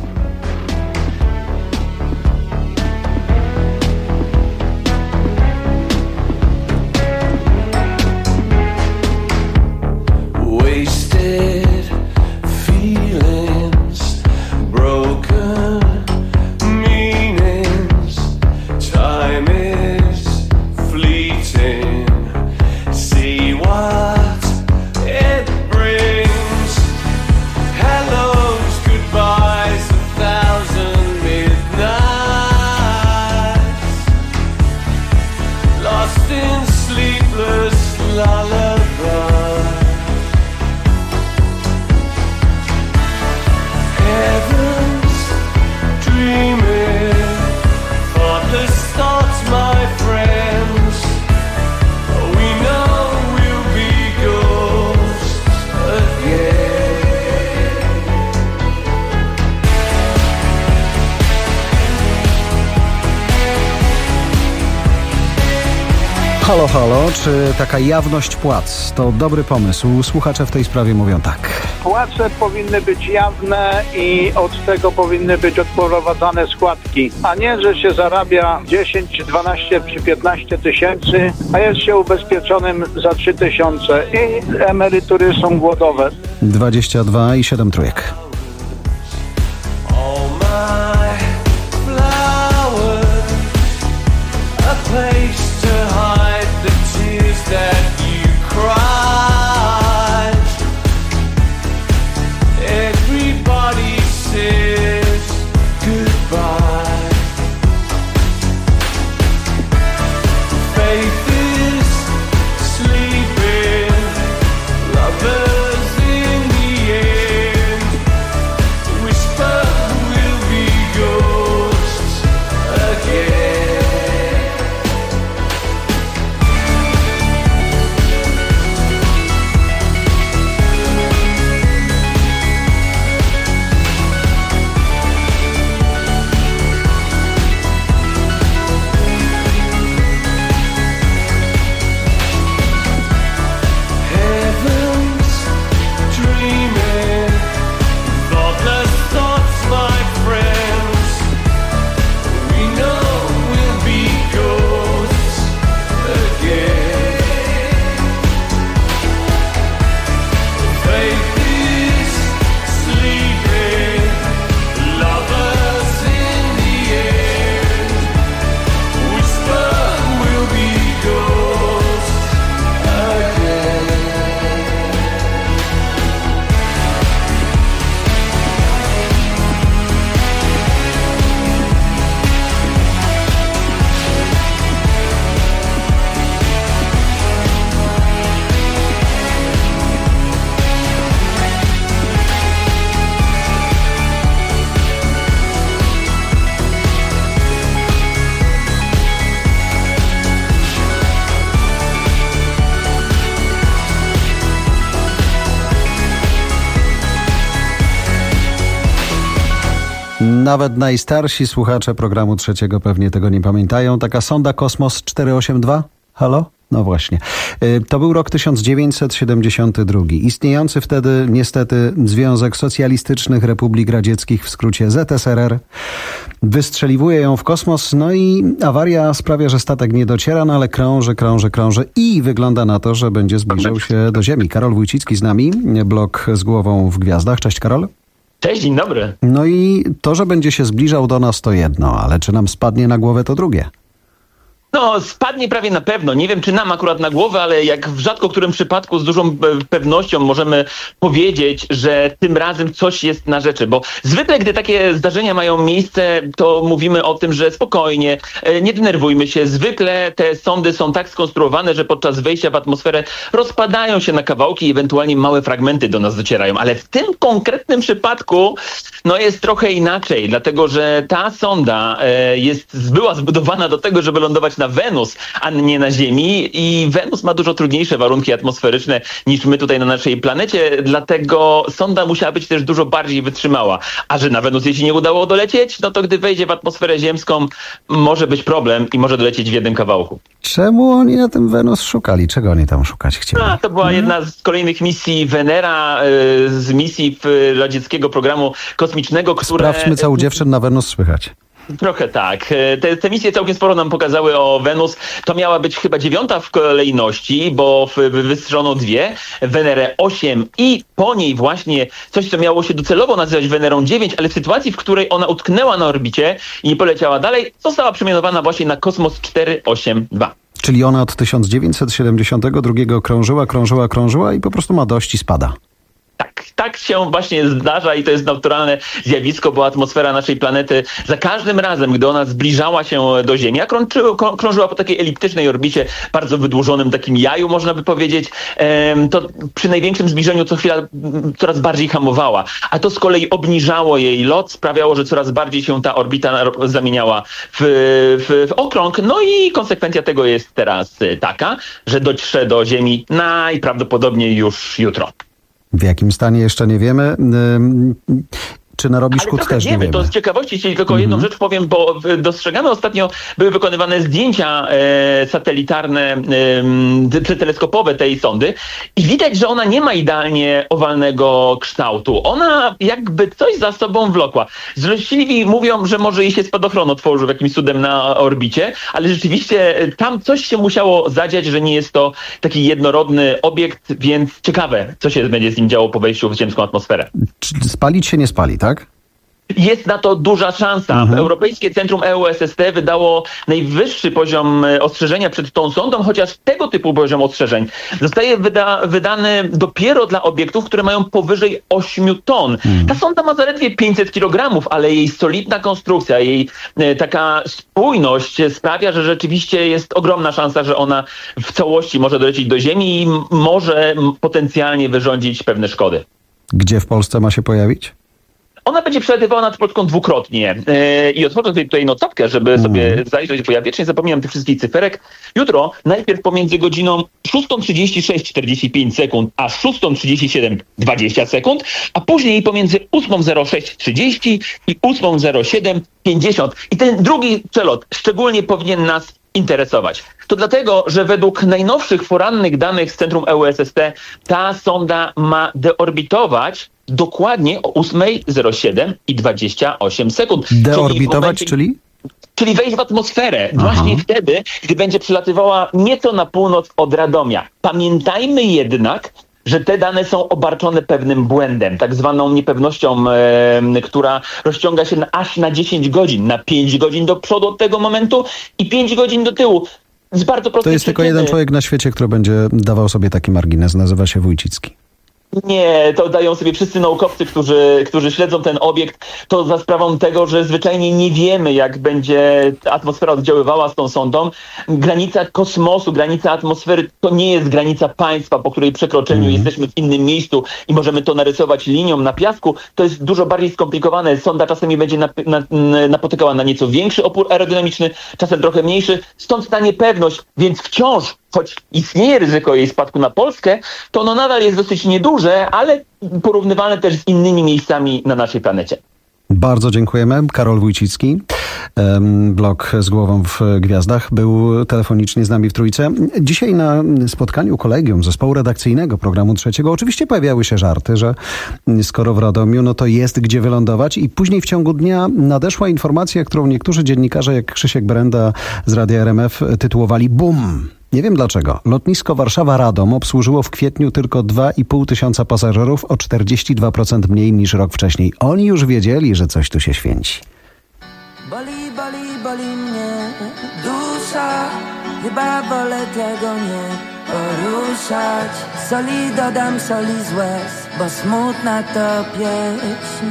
Halo, halo, czy taka jawność płac to dobry pomysł? Słuchacze w tej sprawie mówią tak. Płace powinny być jawne i od tego powinny być odprowadzane składki, a nie, że się zarabia dziesięć, dwanaście czy piętnaście tysięcy, a jest się ubezpieczonym za trzy tysiące i emerytury są głodowe. dwadzieścia dwa i siedem trójek. That you cried. Everybody says goodbye. Faith is sleeping, lovers in the end. Whisper will be ghosts again. Nawet najstarsi słuchacze programu Trzeciego pewnie tego nie pamiętają. Taka sonda Kosmos czterysta osiemdziesiąt dwa? Halo? No właśnie. To był rok tysiąc dziewięćset siedemdziesiąty drugi. Istniejący wtedy niestety Związek Socjalistycznych Republik Radzieckich, w skrócie Z S R R, wystrzeliwuje ją w kosmos, no i awaria sprawia, że statek nie dociera, no ale krąży, krąży, krąży i wygląda na to, że będzie zbliżał się do Ziemi. Karol Wójcicki z nami, blog Z głową w gwiazdach. Cześć, Karol. Cześć, dzień dobry. No i to, że będzie się zbliżał do nas, to jedno, ale czy nam spadnie na głowę, to drugie. No, spadnie prawie na pewno. Nie wiem, czy nam akurat na głowę, ale jak w rzadko którym przypadku z dużą pewnością możemy powiedzieć, że tym razem coś jest na rzeczy. Bo zwykle, gdy takie zdarzenia mają miejsce, to mówimy o tym, że spokojnie, nie denerwujmy się. Zwykle te sondy są tak skonstruowane, że podczas wejścia w atmosferę rozpadają się na kawałki i ewentualnie małe fragmenty do nas docierają. Ale w tym konkretnym przypadku no jest trochę inaczej, dlatego że ta sonda jest, była zbudowana do tego, żeby lądować na na Wenus, a nie na Ziemi i Wenus ma dużo trudniejsze warunki atmosferyczne niż my tutaj na naszej planecie, dlatego sonda musiała być też dużo bardziej wytrzymała. A że na Wenus jej się nie udało dolecieć, no to gdy wejdzie w atmosferę ziemską, może być problem i może dolecieć w jednym kawałku. Czemu oni na tym Wenus szukali? Czego oni tam szukać chcieli? A, to była hmm. jedna z kolejnych misji Venera, z misji radzieckiego programu kosmicznego, które... Sprawdźmy, co u dziewczyn na Wenus słychać. Trochę tak. Te, te misje całkiem sporo nam pokazały o Wenus. To miała być chyba dziewiąta w kolejności, bo wystrzelono dwie. Wenerę osiem i po niej właśnie coś, co miało się docelowo nazywać Wenerą dziewięć, ale w sytuacji, w której ona utknęła na orbicie i nie poleciała dalej, została przemianowana właśnie na Kosmos cztery osiem dwa. Czyli ona od tysiąc dziewięćset siedemdziesiątego drugiego krążyła, krążyła, krążyła i po prostu ma dość i spada. Tak, tak się właśnie zdarza i to jest naturalne zjawisko, bo atmosfera naszej planety za każdym razem, gdy ona zbliżała się do Ziemi, a krąży, krążyła po takiej eliptycznej orbicie, bardzo wydłużonym takim jaju, można by powiedzieć, to przy największym zbliżeniu co chwila coraz bardziej hamowała, a to z kolei obniżało jej lot, sprawiało, że coraz bardziej się ta orbita zamieniała w, w, w okrąg, no i konsekwencja tego jest teraz taka, że dotrze do Ziemi najprawdopodobniej już jutro. W jakim stanie jeszcze nie wiemy. Czy narobi szkód też wiemy, nie wiemy. To z ciekawości jeśli tylko jedną mm-hmm. rzecz powiem, bo dostrzegamy ostatnio, były wykonywane zdjęcia e, satelitarne, e, teleskopowe tej sondy i widać, że ona nie ma idealnie owalnego kształtu. Ona jakby coś za sobą wlokła. Złośliwi mówią, że może jej się spadochron otworzył jakimś cudem na orbicie, ale rzeczywiście tam coś się musiało zadziać, że nie jest to taki jednorodny obiekt, więc ciekawe, co się będzie z nim działo po wejściu w ziemską atmosferę. Czy spalić się nie spali, tak? Jest na to duża szansa. Mhm. Europejskie Centrum E U S S T wydało najwyższy poziom ostrzeżenia przed tą sondą, chociaż tego typu poziom ostrzeżeń zostaje wyda- wydany dopiero dla obiektów, które mają powyżej ośmiu ton. Mhm. Ta sonda ma zaledwie pięćset kilogramów, ale jej solidna konstrukcja, jej e, taka spójność sprawia, że rzeczywiście jest ogromna szansa, że ona w całości może dolecieć do Ziemi i m- może m- potencjalnie wyrządzić pewne szkody. Gdzie w Polsce ma się pojawić? Ona będzie przelatywała nad Polską dwukrotnie. Yy, I otworzę sobie tutaj notatkę, żeby mm. sobie zajrzeć, bo ja wiecznie zapominam tych wszystkich cyferek. Jutro najpierw pomiędzy godziną szósta trzydzieści sześć czterdzieści pięć sekund a szósta trzydzieści siedem dwadzieścia sekund, a później pomiędzy ósma zero sześć trzydzieści i ósma zero siedem pięćdziesiąt. I ten drugi przelot szczególnie powinien nas interesować. To dlatego, że według najnowszych porannych danych z Centrum E U S S T ta sonda ma deorbitować dokładnie o ósma zero siedem i dwadzieścia osiem sekund. Deorbitować, czyli? czyli? Czyli wejść w atmosferę. Aha. Właśnie wtedy, gdy będzie przylatywała nieco na północ od Radomia. Pamiętajmy jednak, że te dane są obarczone pewnym błędem, tak zwaną niepewnością, e, która rozciąga się na, aż na dziesięć godzin, na pięć godzin do przodu od tego momentu i pięć godzin do tyłu. Z bardzo prostej To jest tylko przyczyny. jeden człowiek na świecie, który będzie dawał sobie taki margines, nazywa się Wójcicki. Nie, to dają sobie wszyscy naukowcy, którzy, którzy śledzą ten obiekt, to za sprawą tego, że zwyczajnie nie wiemy, jak będzie atmosfera oddziaływała z tą sondą. Granica kosmosu, granica atmosfery to nie jest granica państwa, po której przekroczeniu mm. jesteśmy w innym miejscu i możemy to narysować linią na piasku. To jest dużo bardziej skomplikowane. Sonda czasami będzie nap- na, napotykała na nieco większy opór aerodynamiczny, czasem trochę mniejszy. Stąd ta niepewność, więc wciąż, choć istnieje ryzyko jej spadku na Polskę, to ono nadal jest dosyć nieduże, ale porównywalne też z innymi miejscami na naszej planecie. Bardzo dziękujemy. Karol Wójcicki, blog z głową w gwiazdach, był telefonicznie z nami w Trójce. Dzisiaj na spotkaniu kolegium zespołu redakcyjnego Programu Trzeciego oczywiście pojawiały się żarty, że skoro w Radomiu, no to jest gdzie wylądować i później w ciągu dnia nadeszła informacja, którą niektórzy dziennikarze jak Krzysiek Brenda z Radia R M F tytułowali BUM! Nie wiem dlaczego. Lotnisko Warszawa-Radom obsłużyło w kwietniu tylko dwa i pół tysiąca pasażerów, o czterdzieści dwa procent mniej niż rok wcześniej. Oni już wiedzieli, że coś tu się święci. Boli, boli, boli mnie dusza, chyba wolę tego nie poruszać. Soli dodam, soli z łez, bo smutna to pieśń.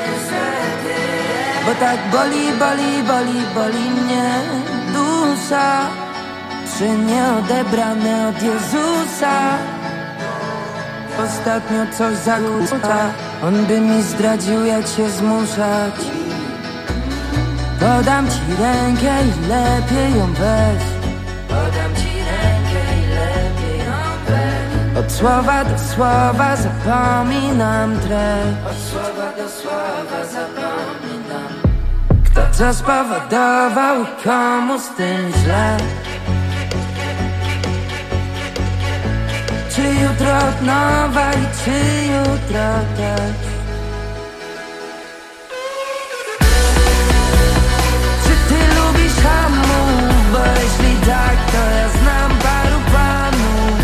Bo tak boli, boli, boli, boli mnie dusza, czy nieodebrane od Jezusa. Ostatnio coś zakłóca, on by mi zdradził, jak się zmuszać. Podam ci rękę i lepiej ją weź. Od słowa do słowa zapominam treść. Od słowa do słowa zapominam. Kto co spowodował i komu z tym źle. Czy jutro od nowa i czy jutro też. Czy ty lubisz hamów? Bo jeśli tak, to ja znam paru panów.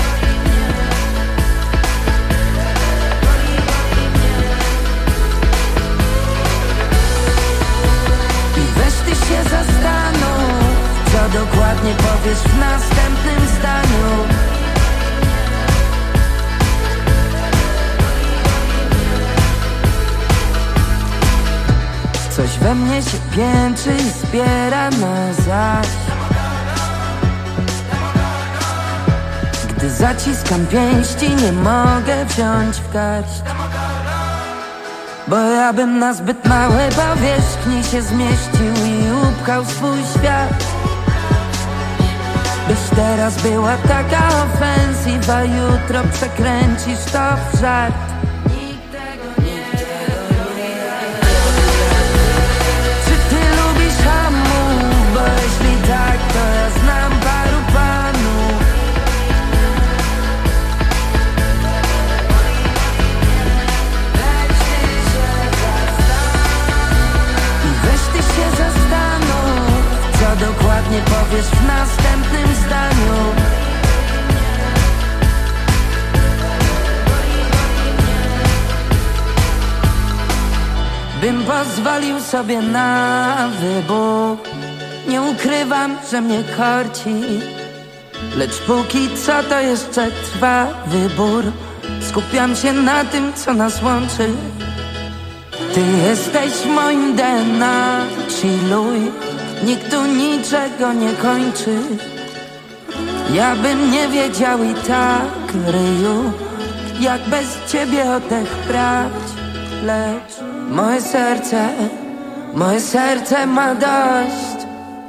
I weź ty się zastanów, co dokładnie powiesz w następnym zdaniu. Coś we mnie się piętrzy i zbiera na zaś. Gdy zaciskam pięści, nie mogę wziąć w garść. Bo ja bym na zbyt małej powierzchni się zmieścił i upchał swój świat. Byś teraz była taka ofensywa, jutro przekręcisz to w żart. Tak, to ja znam paru panów. I weź ty się zastanów, co dokładnie powiesz w następnym zdaniu. Bym pozwolił sobie na wybór. Nie ukrywam, że mnie korci, lecz póki co to jeszcze trwa wybór. Skupiam się na tym, co nas łączy. Ty jesteś moim D N A, chilluj. Nikt tu niczego nie kończy. Ja bym nie wiedział i tak, ryju, jak bez ciebie oddech brać. Lecz moje serce, moje serce ma dość.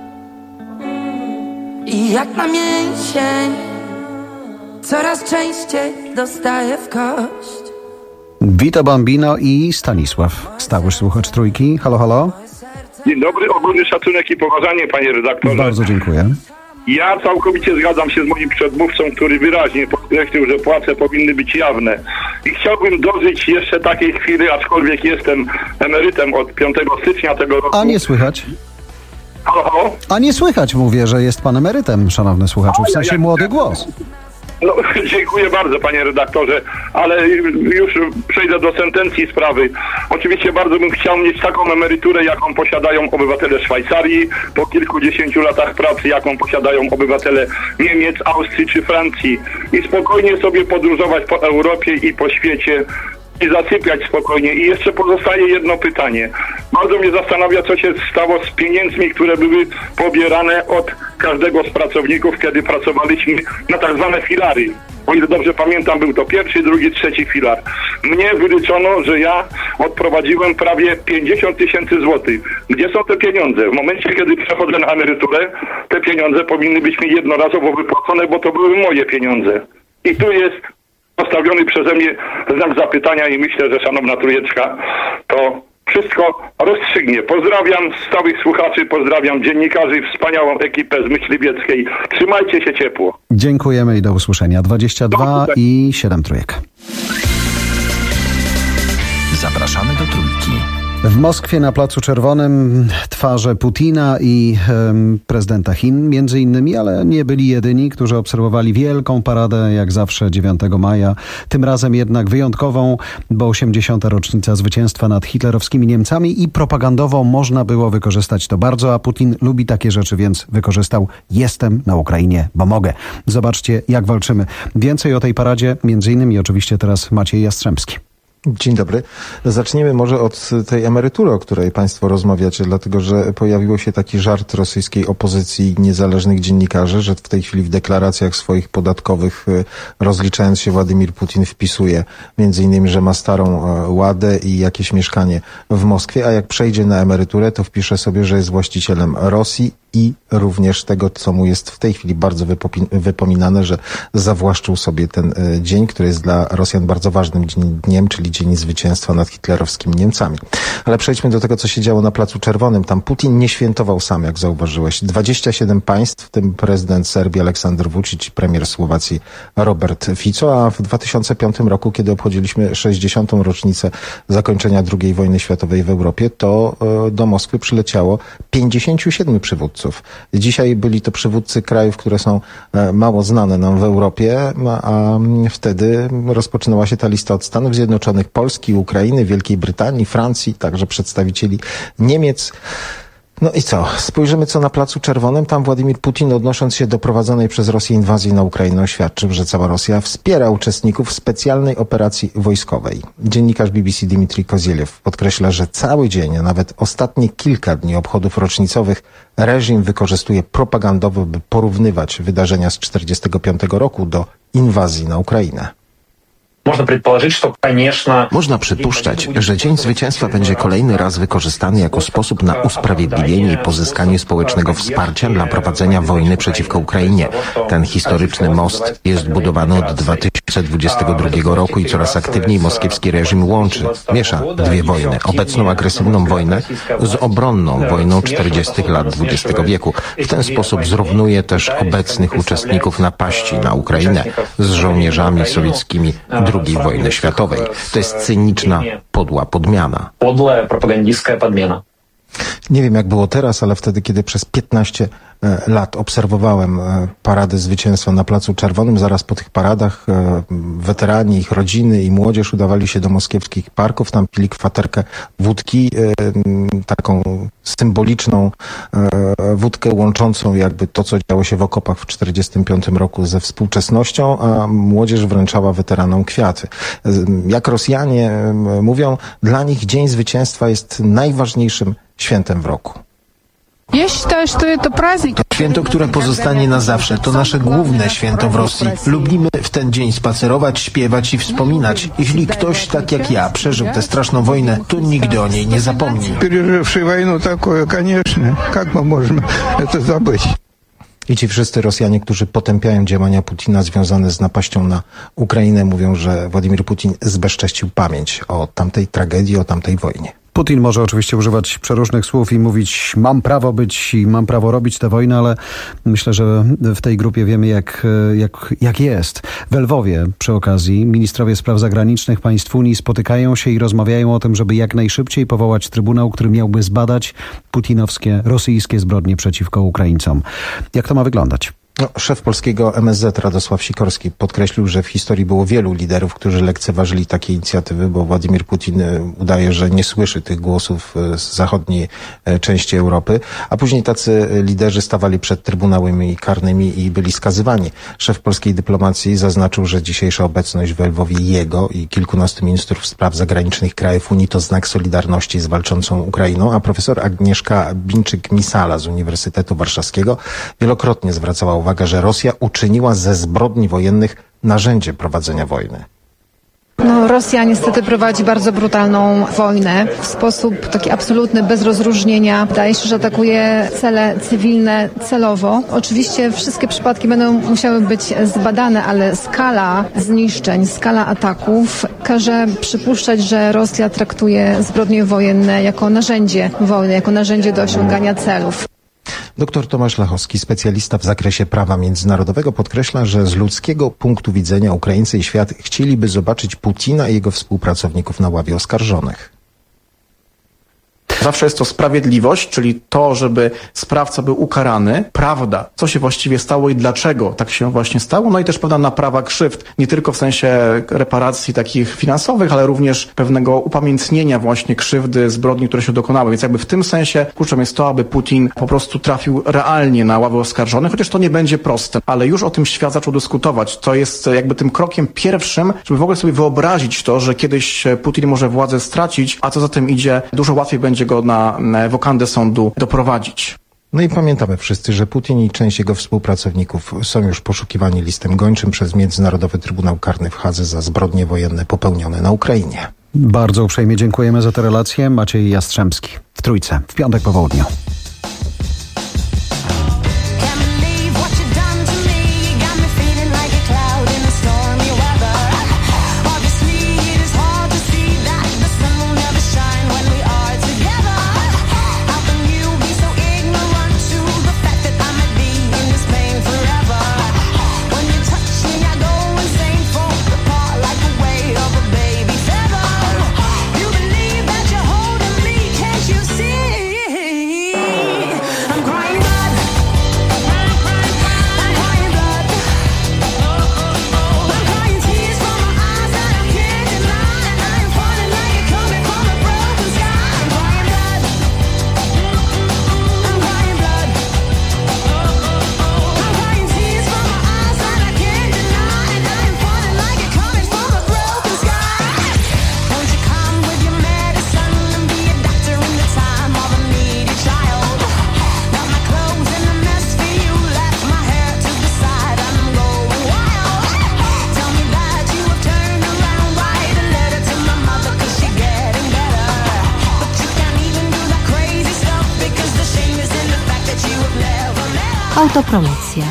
I jak na mięsień coraz częściej dostaję w kość. Vito Bambino i Stanisław, stały słuchacz Trójki. Halo, halo. Dzień dobry, ogromny szacunek i poważanie, panie redaktorze. Bardzo dziękuję. Ja całkowicie zgadzam się z moim przedmówcą, który wyraźnie podkreślił, że płace powinny być jawne. I chciałbym dożyć jeszcze takiej chwili, aczkolwiek jestem emerytem od piątego stycznia tego roku. A nie słychać? Halo, halo? A nie słychać, mówię, że jest pan emerytem, szanowny słuchaczu, w sensie młody głos. No, dziękuję bardzo, panie redaktorze, ale już przejdę do sentencji sprawy. Oczywiście bardzo bym chciał mieć taką emeryturę, jaką posiadają obywatele Szwajcarii po kilkudziesięciu latach pracy, jaką posiadają obywatele Niemiec, Austrii czy Francji i spokojnie sobie podróżować po Europie i po świecie i zasypiać spokojnie. I jeszcze pozostaje jedno pytanie. Bardzo mnie zastanawia, co się stało z pieniędzmi, które były pobierane od każdego z pracowników, kiedy pracowaliśmy na tak zwane filary. O ile dobrze pamiętam, był to pierwszy, drugi, trzeci filar. Mnie wyliczono, że ja odprowadziłem prawie pięćdziesiąt tysięcy złotych. Gdzie są te pieniądze? W momencie, kiedy przechodzę na emeryturę, te pieniądze powinny być mi jednorazowo wypłacone, bo to były moje pieniądze. I tu jest postawiony przeze mnie znak zapytania i myślę, że szanowna Trójeczka to wszystko rozstrzygnie. Pozdrawiam stałych słuchaczy, pozdrawiam dziennikarzy, wspaniałą ekipę z Myśliwieckiej. Trzymajcie się ciepło. Dziękujemy i do usłyszenia. dwadzieścia dwa i siedem Trójek. Zapraszamy do Trójki. W Moskwie na Placu Czerwonym twarze Putina i um, prezydenta Chin między innymi, ale nie byli jedyni, którzy obserwowali wielką paradę jak zawsze dziewiątego maja. Tym razem jednak wyjątkową, bo osiemdziesiąta rocznica zwycięstwa nad hitlerowskimi Niemcami i propagandowo można było wykorzystać to bardzo, a Putin lubi takie rzeczy, więc wykorzystał jestem na Ukrainie, bo mogę. Zobaczcie, jak walczymy. Więcej o tej paradzie między innymi oczywiście teraz Maciej Jastrzębski. Dzień dobry. Zacznijmy może od tej emerytury, o której państwo rozmawiacie, dlatego że pojawiło się taki żart rosyjskiej opozycji i niezależnych dziennikarzy, że w tej chwili w deklaracjach swoich podatkowych, rozliczając się, Władimir Putin wpisuje między innymi, że ma starą ładę i jakieś mieszkanie w Moskwie, a jak przejdzie na emeryturę, to wpisze sobie, że jest właścicielem Rosji i również tego, co mu jest w tej chwili bardzo wypominane, że zawłaszczył sobie ten dzień, który jest dla Rosjan bardzo ważnym dniem, czyli dzień zwycięstwa nad hitlerowskimi Niemcami. Ale przejdźmy do tego, co się działo na Placu Czerwonym. Tam Putin nie świętował sam, jak zauważyłeś. dwadzieścia siedem państw, w tym prezydent Serbii Aleksander Vučić i premier Słowacji Robert Fico, a w dwa tysiące piątym roku, kiedy obchodziliśmy sześćdziesiątą rocznicę zakończenia drugiej wojny światowej w Europie, to do Moskwy przyleciało pięćdziesięciu siedmiu przywódców. Dzisiaj byli to przywódcy krajów, które są mało znane nam w Europie, a wtedy rozpoczynała się ta lista od Stanów Zjednoczonych, Polski, Ukrainy, Wielkiej Brytanii, Francji, także przedstawicieli Niemiec. No i co? Spojrzymy co na Placu Czerwonym. Tam Władimir Putin, odnosząc się do prowadzonej przez Rosję inwazji na Ukrainę, oświadczył, że cała Rosja wspiera uczestników specjalnej operacji wojskowej. Dziennikarz B B C Dmitrij Kozielow podkreśla, że cały dzień, a nawet ostatnie kilka dni obchodów rocznicowych reżim wykorzystuje propagandowo, by porównywać wydarzenia z tysiąc dziewięćset czterdziestego piątego roku do inwazji na Ukrainę. Można przypuszczać, że Dzień Zwycięstwa będzie kolejny raz wykorzystany jako sposób na usprawiedliwienie i pozyskanie społecznego wsparcia dla prowadzenia wojny przeciwko Ukrainie. Ten historyczny most jest budowany od dwa tysiące dwudziestego drugiego roku i coraz aktywniej moskiewski reżim łączy, miesza dwie wojny. Obecną agresywną wojnę z obronną wojną czterdziestych lat dwudziestego wieku. W ten sposób zrównuje też obecnych uczestników napaści na Ukrainę z żołnierzami sowieckimi drugiej wojny światowej. To jest cyniczna, podła podmiana. Podła propagandistska podmiana. Nie wiem jak było teraz, ale wtedy, kiedy przez piętnaście lat obserwowałem parady zwycięstwa na Placu Czerwonym, zaraz po tych paradach weterani, ich rodziny i młodzież udawali się do moskiewskich parków, tam pili kwaterkę wódki, taką symboliczną wódkę łączącą jakby to, co działo się w okopach w czterdziestym piątym roku ze współczesnością, a młodzież wręczała weteranom kwiaty. Jak Rosjanie mówią, dla nich Dzień Zwycięstwa jest najważniejszym świętem w roku. To święto, które pozostanie na zawsze. To nasze główne święto w Rosji. Lubimy w ten dzień spacerować, śpiewać i wspominać. Jeśli ktoś, tak jak ja, przeżył tę straszną wojnę, to nigdy o niej nie zapomni. Przeżywszy wojnę taką, конечно, jak my możemy to zabyć? I ci wszyscy Rosjanie, którzy potępiają działania Putina związane z napaścią na Ukrainę, mówią, że Władimir Putin zbezcześcił pamięć o tamtej tragedii, o tamtej wojnie. Putin może oczywiście używać przeróżnych słów i mówić, mam prawo być i mam prawo robić tę wojnę, ale myślę, że w tej grupie wiemy jak, jak, jak jest. W Lwowie przy okazji ministrowie spraw zagranicznych państw Unii spotykają się i rozmawiają o tym, żeby jak najszybciej powołać trybunał, który miałby zbadać putinowskie, rosyjskie zbrodnie przeciwko Ukraińcom. Jak to ma wyglądać? No, szef polskiego M S Z Radosław Sikorski podkreślił, że w historii było wielu liderów, którzy lekceważyli takie inicjatywy, bo Władimir Putin udaje, że nie słyszy tych głosów z zachodniej części Europy, a później tacy liderzy stawali przed trybunałami karnymi i byli skazywani. Szef polskiej dyplomacji zaznaczył, że dzisiejsza obecność w Lwowie jego i kilkunastu ministrów spraw zagranicznych krajów Unii to znak solidarności z walczącą Ukrainą, a profesor Agnieszka Binczyk-Misala z Uniwersytetu Warszawskiego wielokrotnie zwracała uwagę, że Rosja uczyniła ze zbrodni wojennych narzędzie prowadzenia wojny. No, Rosja niestety prowadzi bardzo brutalną wojnę w sposób taki absolutny, bez rozróżnienia. Wydaje się, że atakuje cele cywilne celowo. Oczywiście wszystkie przypadki będą musiały być zbadane, ale skala zniszczeń, skala ataków każe przypuszczać, że Rosja traktuje zbrodnie wojenne jako narzędzie wojny, jako narzędzie do osiągania celów. Doktor Tomasz Lachowski, specjalista w zakresie prawa międzynarodowego, podkreśla, że z ludzkiego punktu widzenia Ukraińcy i świat chcieliby zobaczyć Putina i jego współpracowników na ławie oskarżonych. Zawsze jest to sprawiedliwość, czyli to, żeby sprawca był ukarany, prawda, co się właściwie stało i dlaczego tak się właśnie stało, no i też pewna naprawa krzywd, nie tylko w sensie reparacji takich finansowych, ale również pewnego upamiętnienia właśnie krzywdy, zbrodni, które się dokonały. Więc jakby w tym sensie kluczem jest to, aby Putin po prostu trafił realnie na ławę oskarżonych, chociaż to nie będzie proste, ale już o tym świat zaczął dyskutować. To jest jakby tym krokiem pierwszym, żeby w ogóle sobie wyobrazić to, że kiedyś Putin może władzę stracić, a co za tym idzie, dużo łatwiej będzie go na wokandę sądu doprowadzić. No i pamiętamy wszyscy, że Putin i część jego współpracowników są już poszukiwani listem gończym przez Międzynarodowy Trybunał Karny w Hadze za zbrodnie wojenne popełnione na Ukrainie. Bardzo uprzejmie dziękujemy za tę relację. Maciej Jastrzębski w Trójce, w piątek po południu. Autopromocja.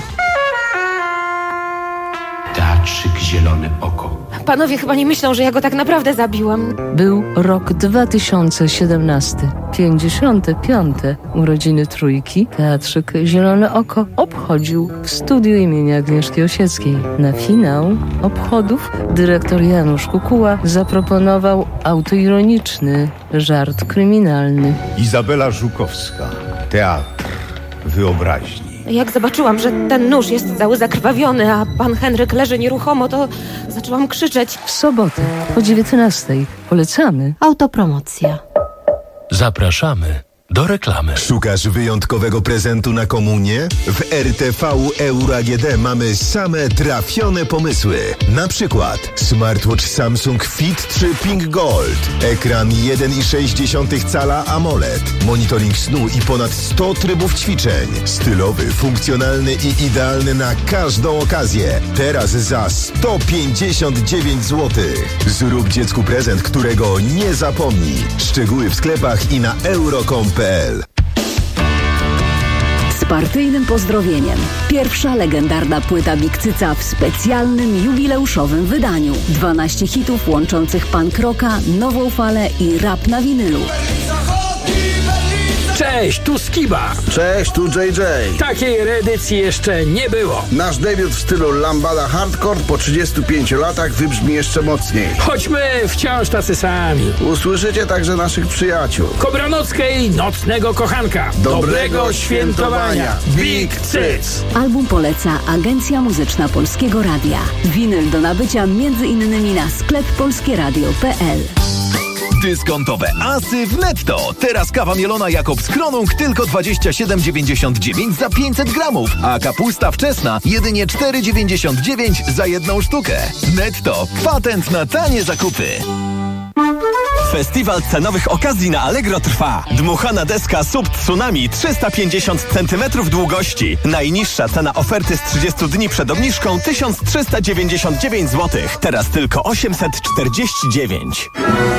Teatrzyk Zielone Oko. Panowie chyba nie myślą, że ja go tak naprawdę zabiłam. Był rok dwa tysiące siedemnasty. pięćdziesiąte piąte urodziny Trójki. Teatrzyk Zielone Oko obchodził w studiu imienia Agnieszki Osieckiej. Na finał obchodów dyrektor Janusz Kukuła zaproponował autoironiczny żart kryminalny. Izabela Żukowska. Teatr wyobraźni. Jak zobaczyłam, że ten nóż jest cały zakrwawiony, a pan Henryk leży nieruchomo, to zaczęłam krzyczeć. W sobotę o dziewiętnastej polecamy. Autopromocja. Zapraszamy do reklamy. Szukasz wyjątkowego prezentu na komunię? W R T V Euro A G D mamy same trafione pomysły. Na przykład smartwatch Samsung Fit trzy Pink Gold, ekran jeden i sześć dziesiątych cala AMOLED, monitoring snu i ponad sto trybów ćwiczeń. Stylowy, funkcjonalny i idealny na każdą okazję. Teraz za sto pięćdziesiąt dziewięć złotych. Zrób dziecku prezent, którego nie zapomni. Szczegóły w sklepach i na euro kropka com kropka p l. Z partyjnym pozdrowieniem. Pierwsza legendarna płyta Big Cyca w specjalnym, jubileuszowym wydaniu. dwanaście hitów łączących punk rocka, nową falę i rap na winylu. Cześć, tu Skiba. Cześć, tu J J. Takiej reedycji jeszcze nie było. Nasz debiut w stylu lambada hardcore po trzydziestu pięciu latach wybrzmi jeszcze mocniej. Choćmy wciąż tacy sami. Usłyszycie także naszych przyjaciół. Kobranockiej Nocnego Kochanka. Dobrego, Dobrego świętowania. Big Cyc. Album poleca Agencja Muzyczna Polskiego Radia. Winyl do nabycia między innymi na sklep polskieradio kropka p l. Dyskontowe asy w Netto. Teraz kawa mielona Jakobs Kronung tylko dwadzieścia siedem dziewięćdziesiąt dziewięć za pięćset gramów, a kapusta wczesna jedynie cztery dziewięćdziesiąt dziewięć za jedną sztukę. Netto. Patent na tanie zakupy. Festiwal cenowych okazji na Allegro trwa. Dmuchana deska Sub Tsunami trzysta pięćdziesiąt centymetrów długości. Najniższa cena oferty z trzydziestu dni przed obniżką tysiąc trzysta dziewięćdziesiąt dziewięć złotych. Teraz tylko osiemset czterdzieści dziewięć.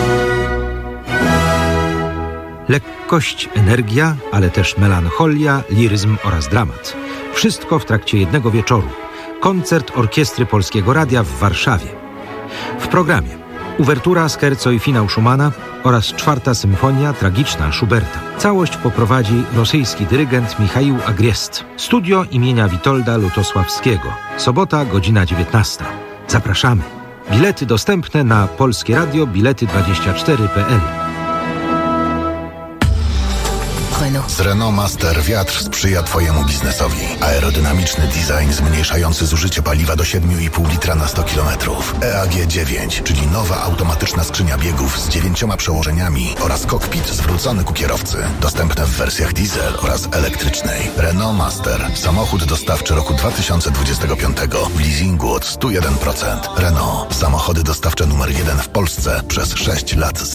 Lekkość, energia, ale też melancholia, liryzm oraz dramat. Wszystko w trakcie jednego wieczoru. Koncert Orkiestry Polskiego Radia w Warszawie. W programie uwertura, scherzo i finał Schumana oraz czwarta symfonia tragiczna Schuberta. Całość poprowadzi rosyjski dyrygent Michaił Agriest. Studio imienia Witolda Lutosławskiego. Sobota, godzina dziewiętnasta. Zapraszamy. Bilety dostępne na Polskie Radio, bilety dwadzieścia cztery kropka p l. designu. Z Renault Master wiatr sprzyja Twojemu biznesowi. Aerodynamiczny design zmniejszający zużycie paliwa do siedem i pół litra na sto kilometrów. E A G dziewięć, czyli nowa automatyczna skrzynia biegów z dziewięcioma przełożeniami oraz kokpit zwrócony ku kierowcy. Dostępne w wersjach diesel oraz elektrycznej. Renault Master. Samochód dostawczy roku dwa tysiące dwudziestego piątego w leasingu od sto jeden procent. Renault. Samochody dostawcze numer jeden w Polsce przez sześć lat.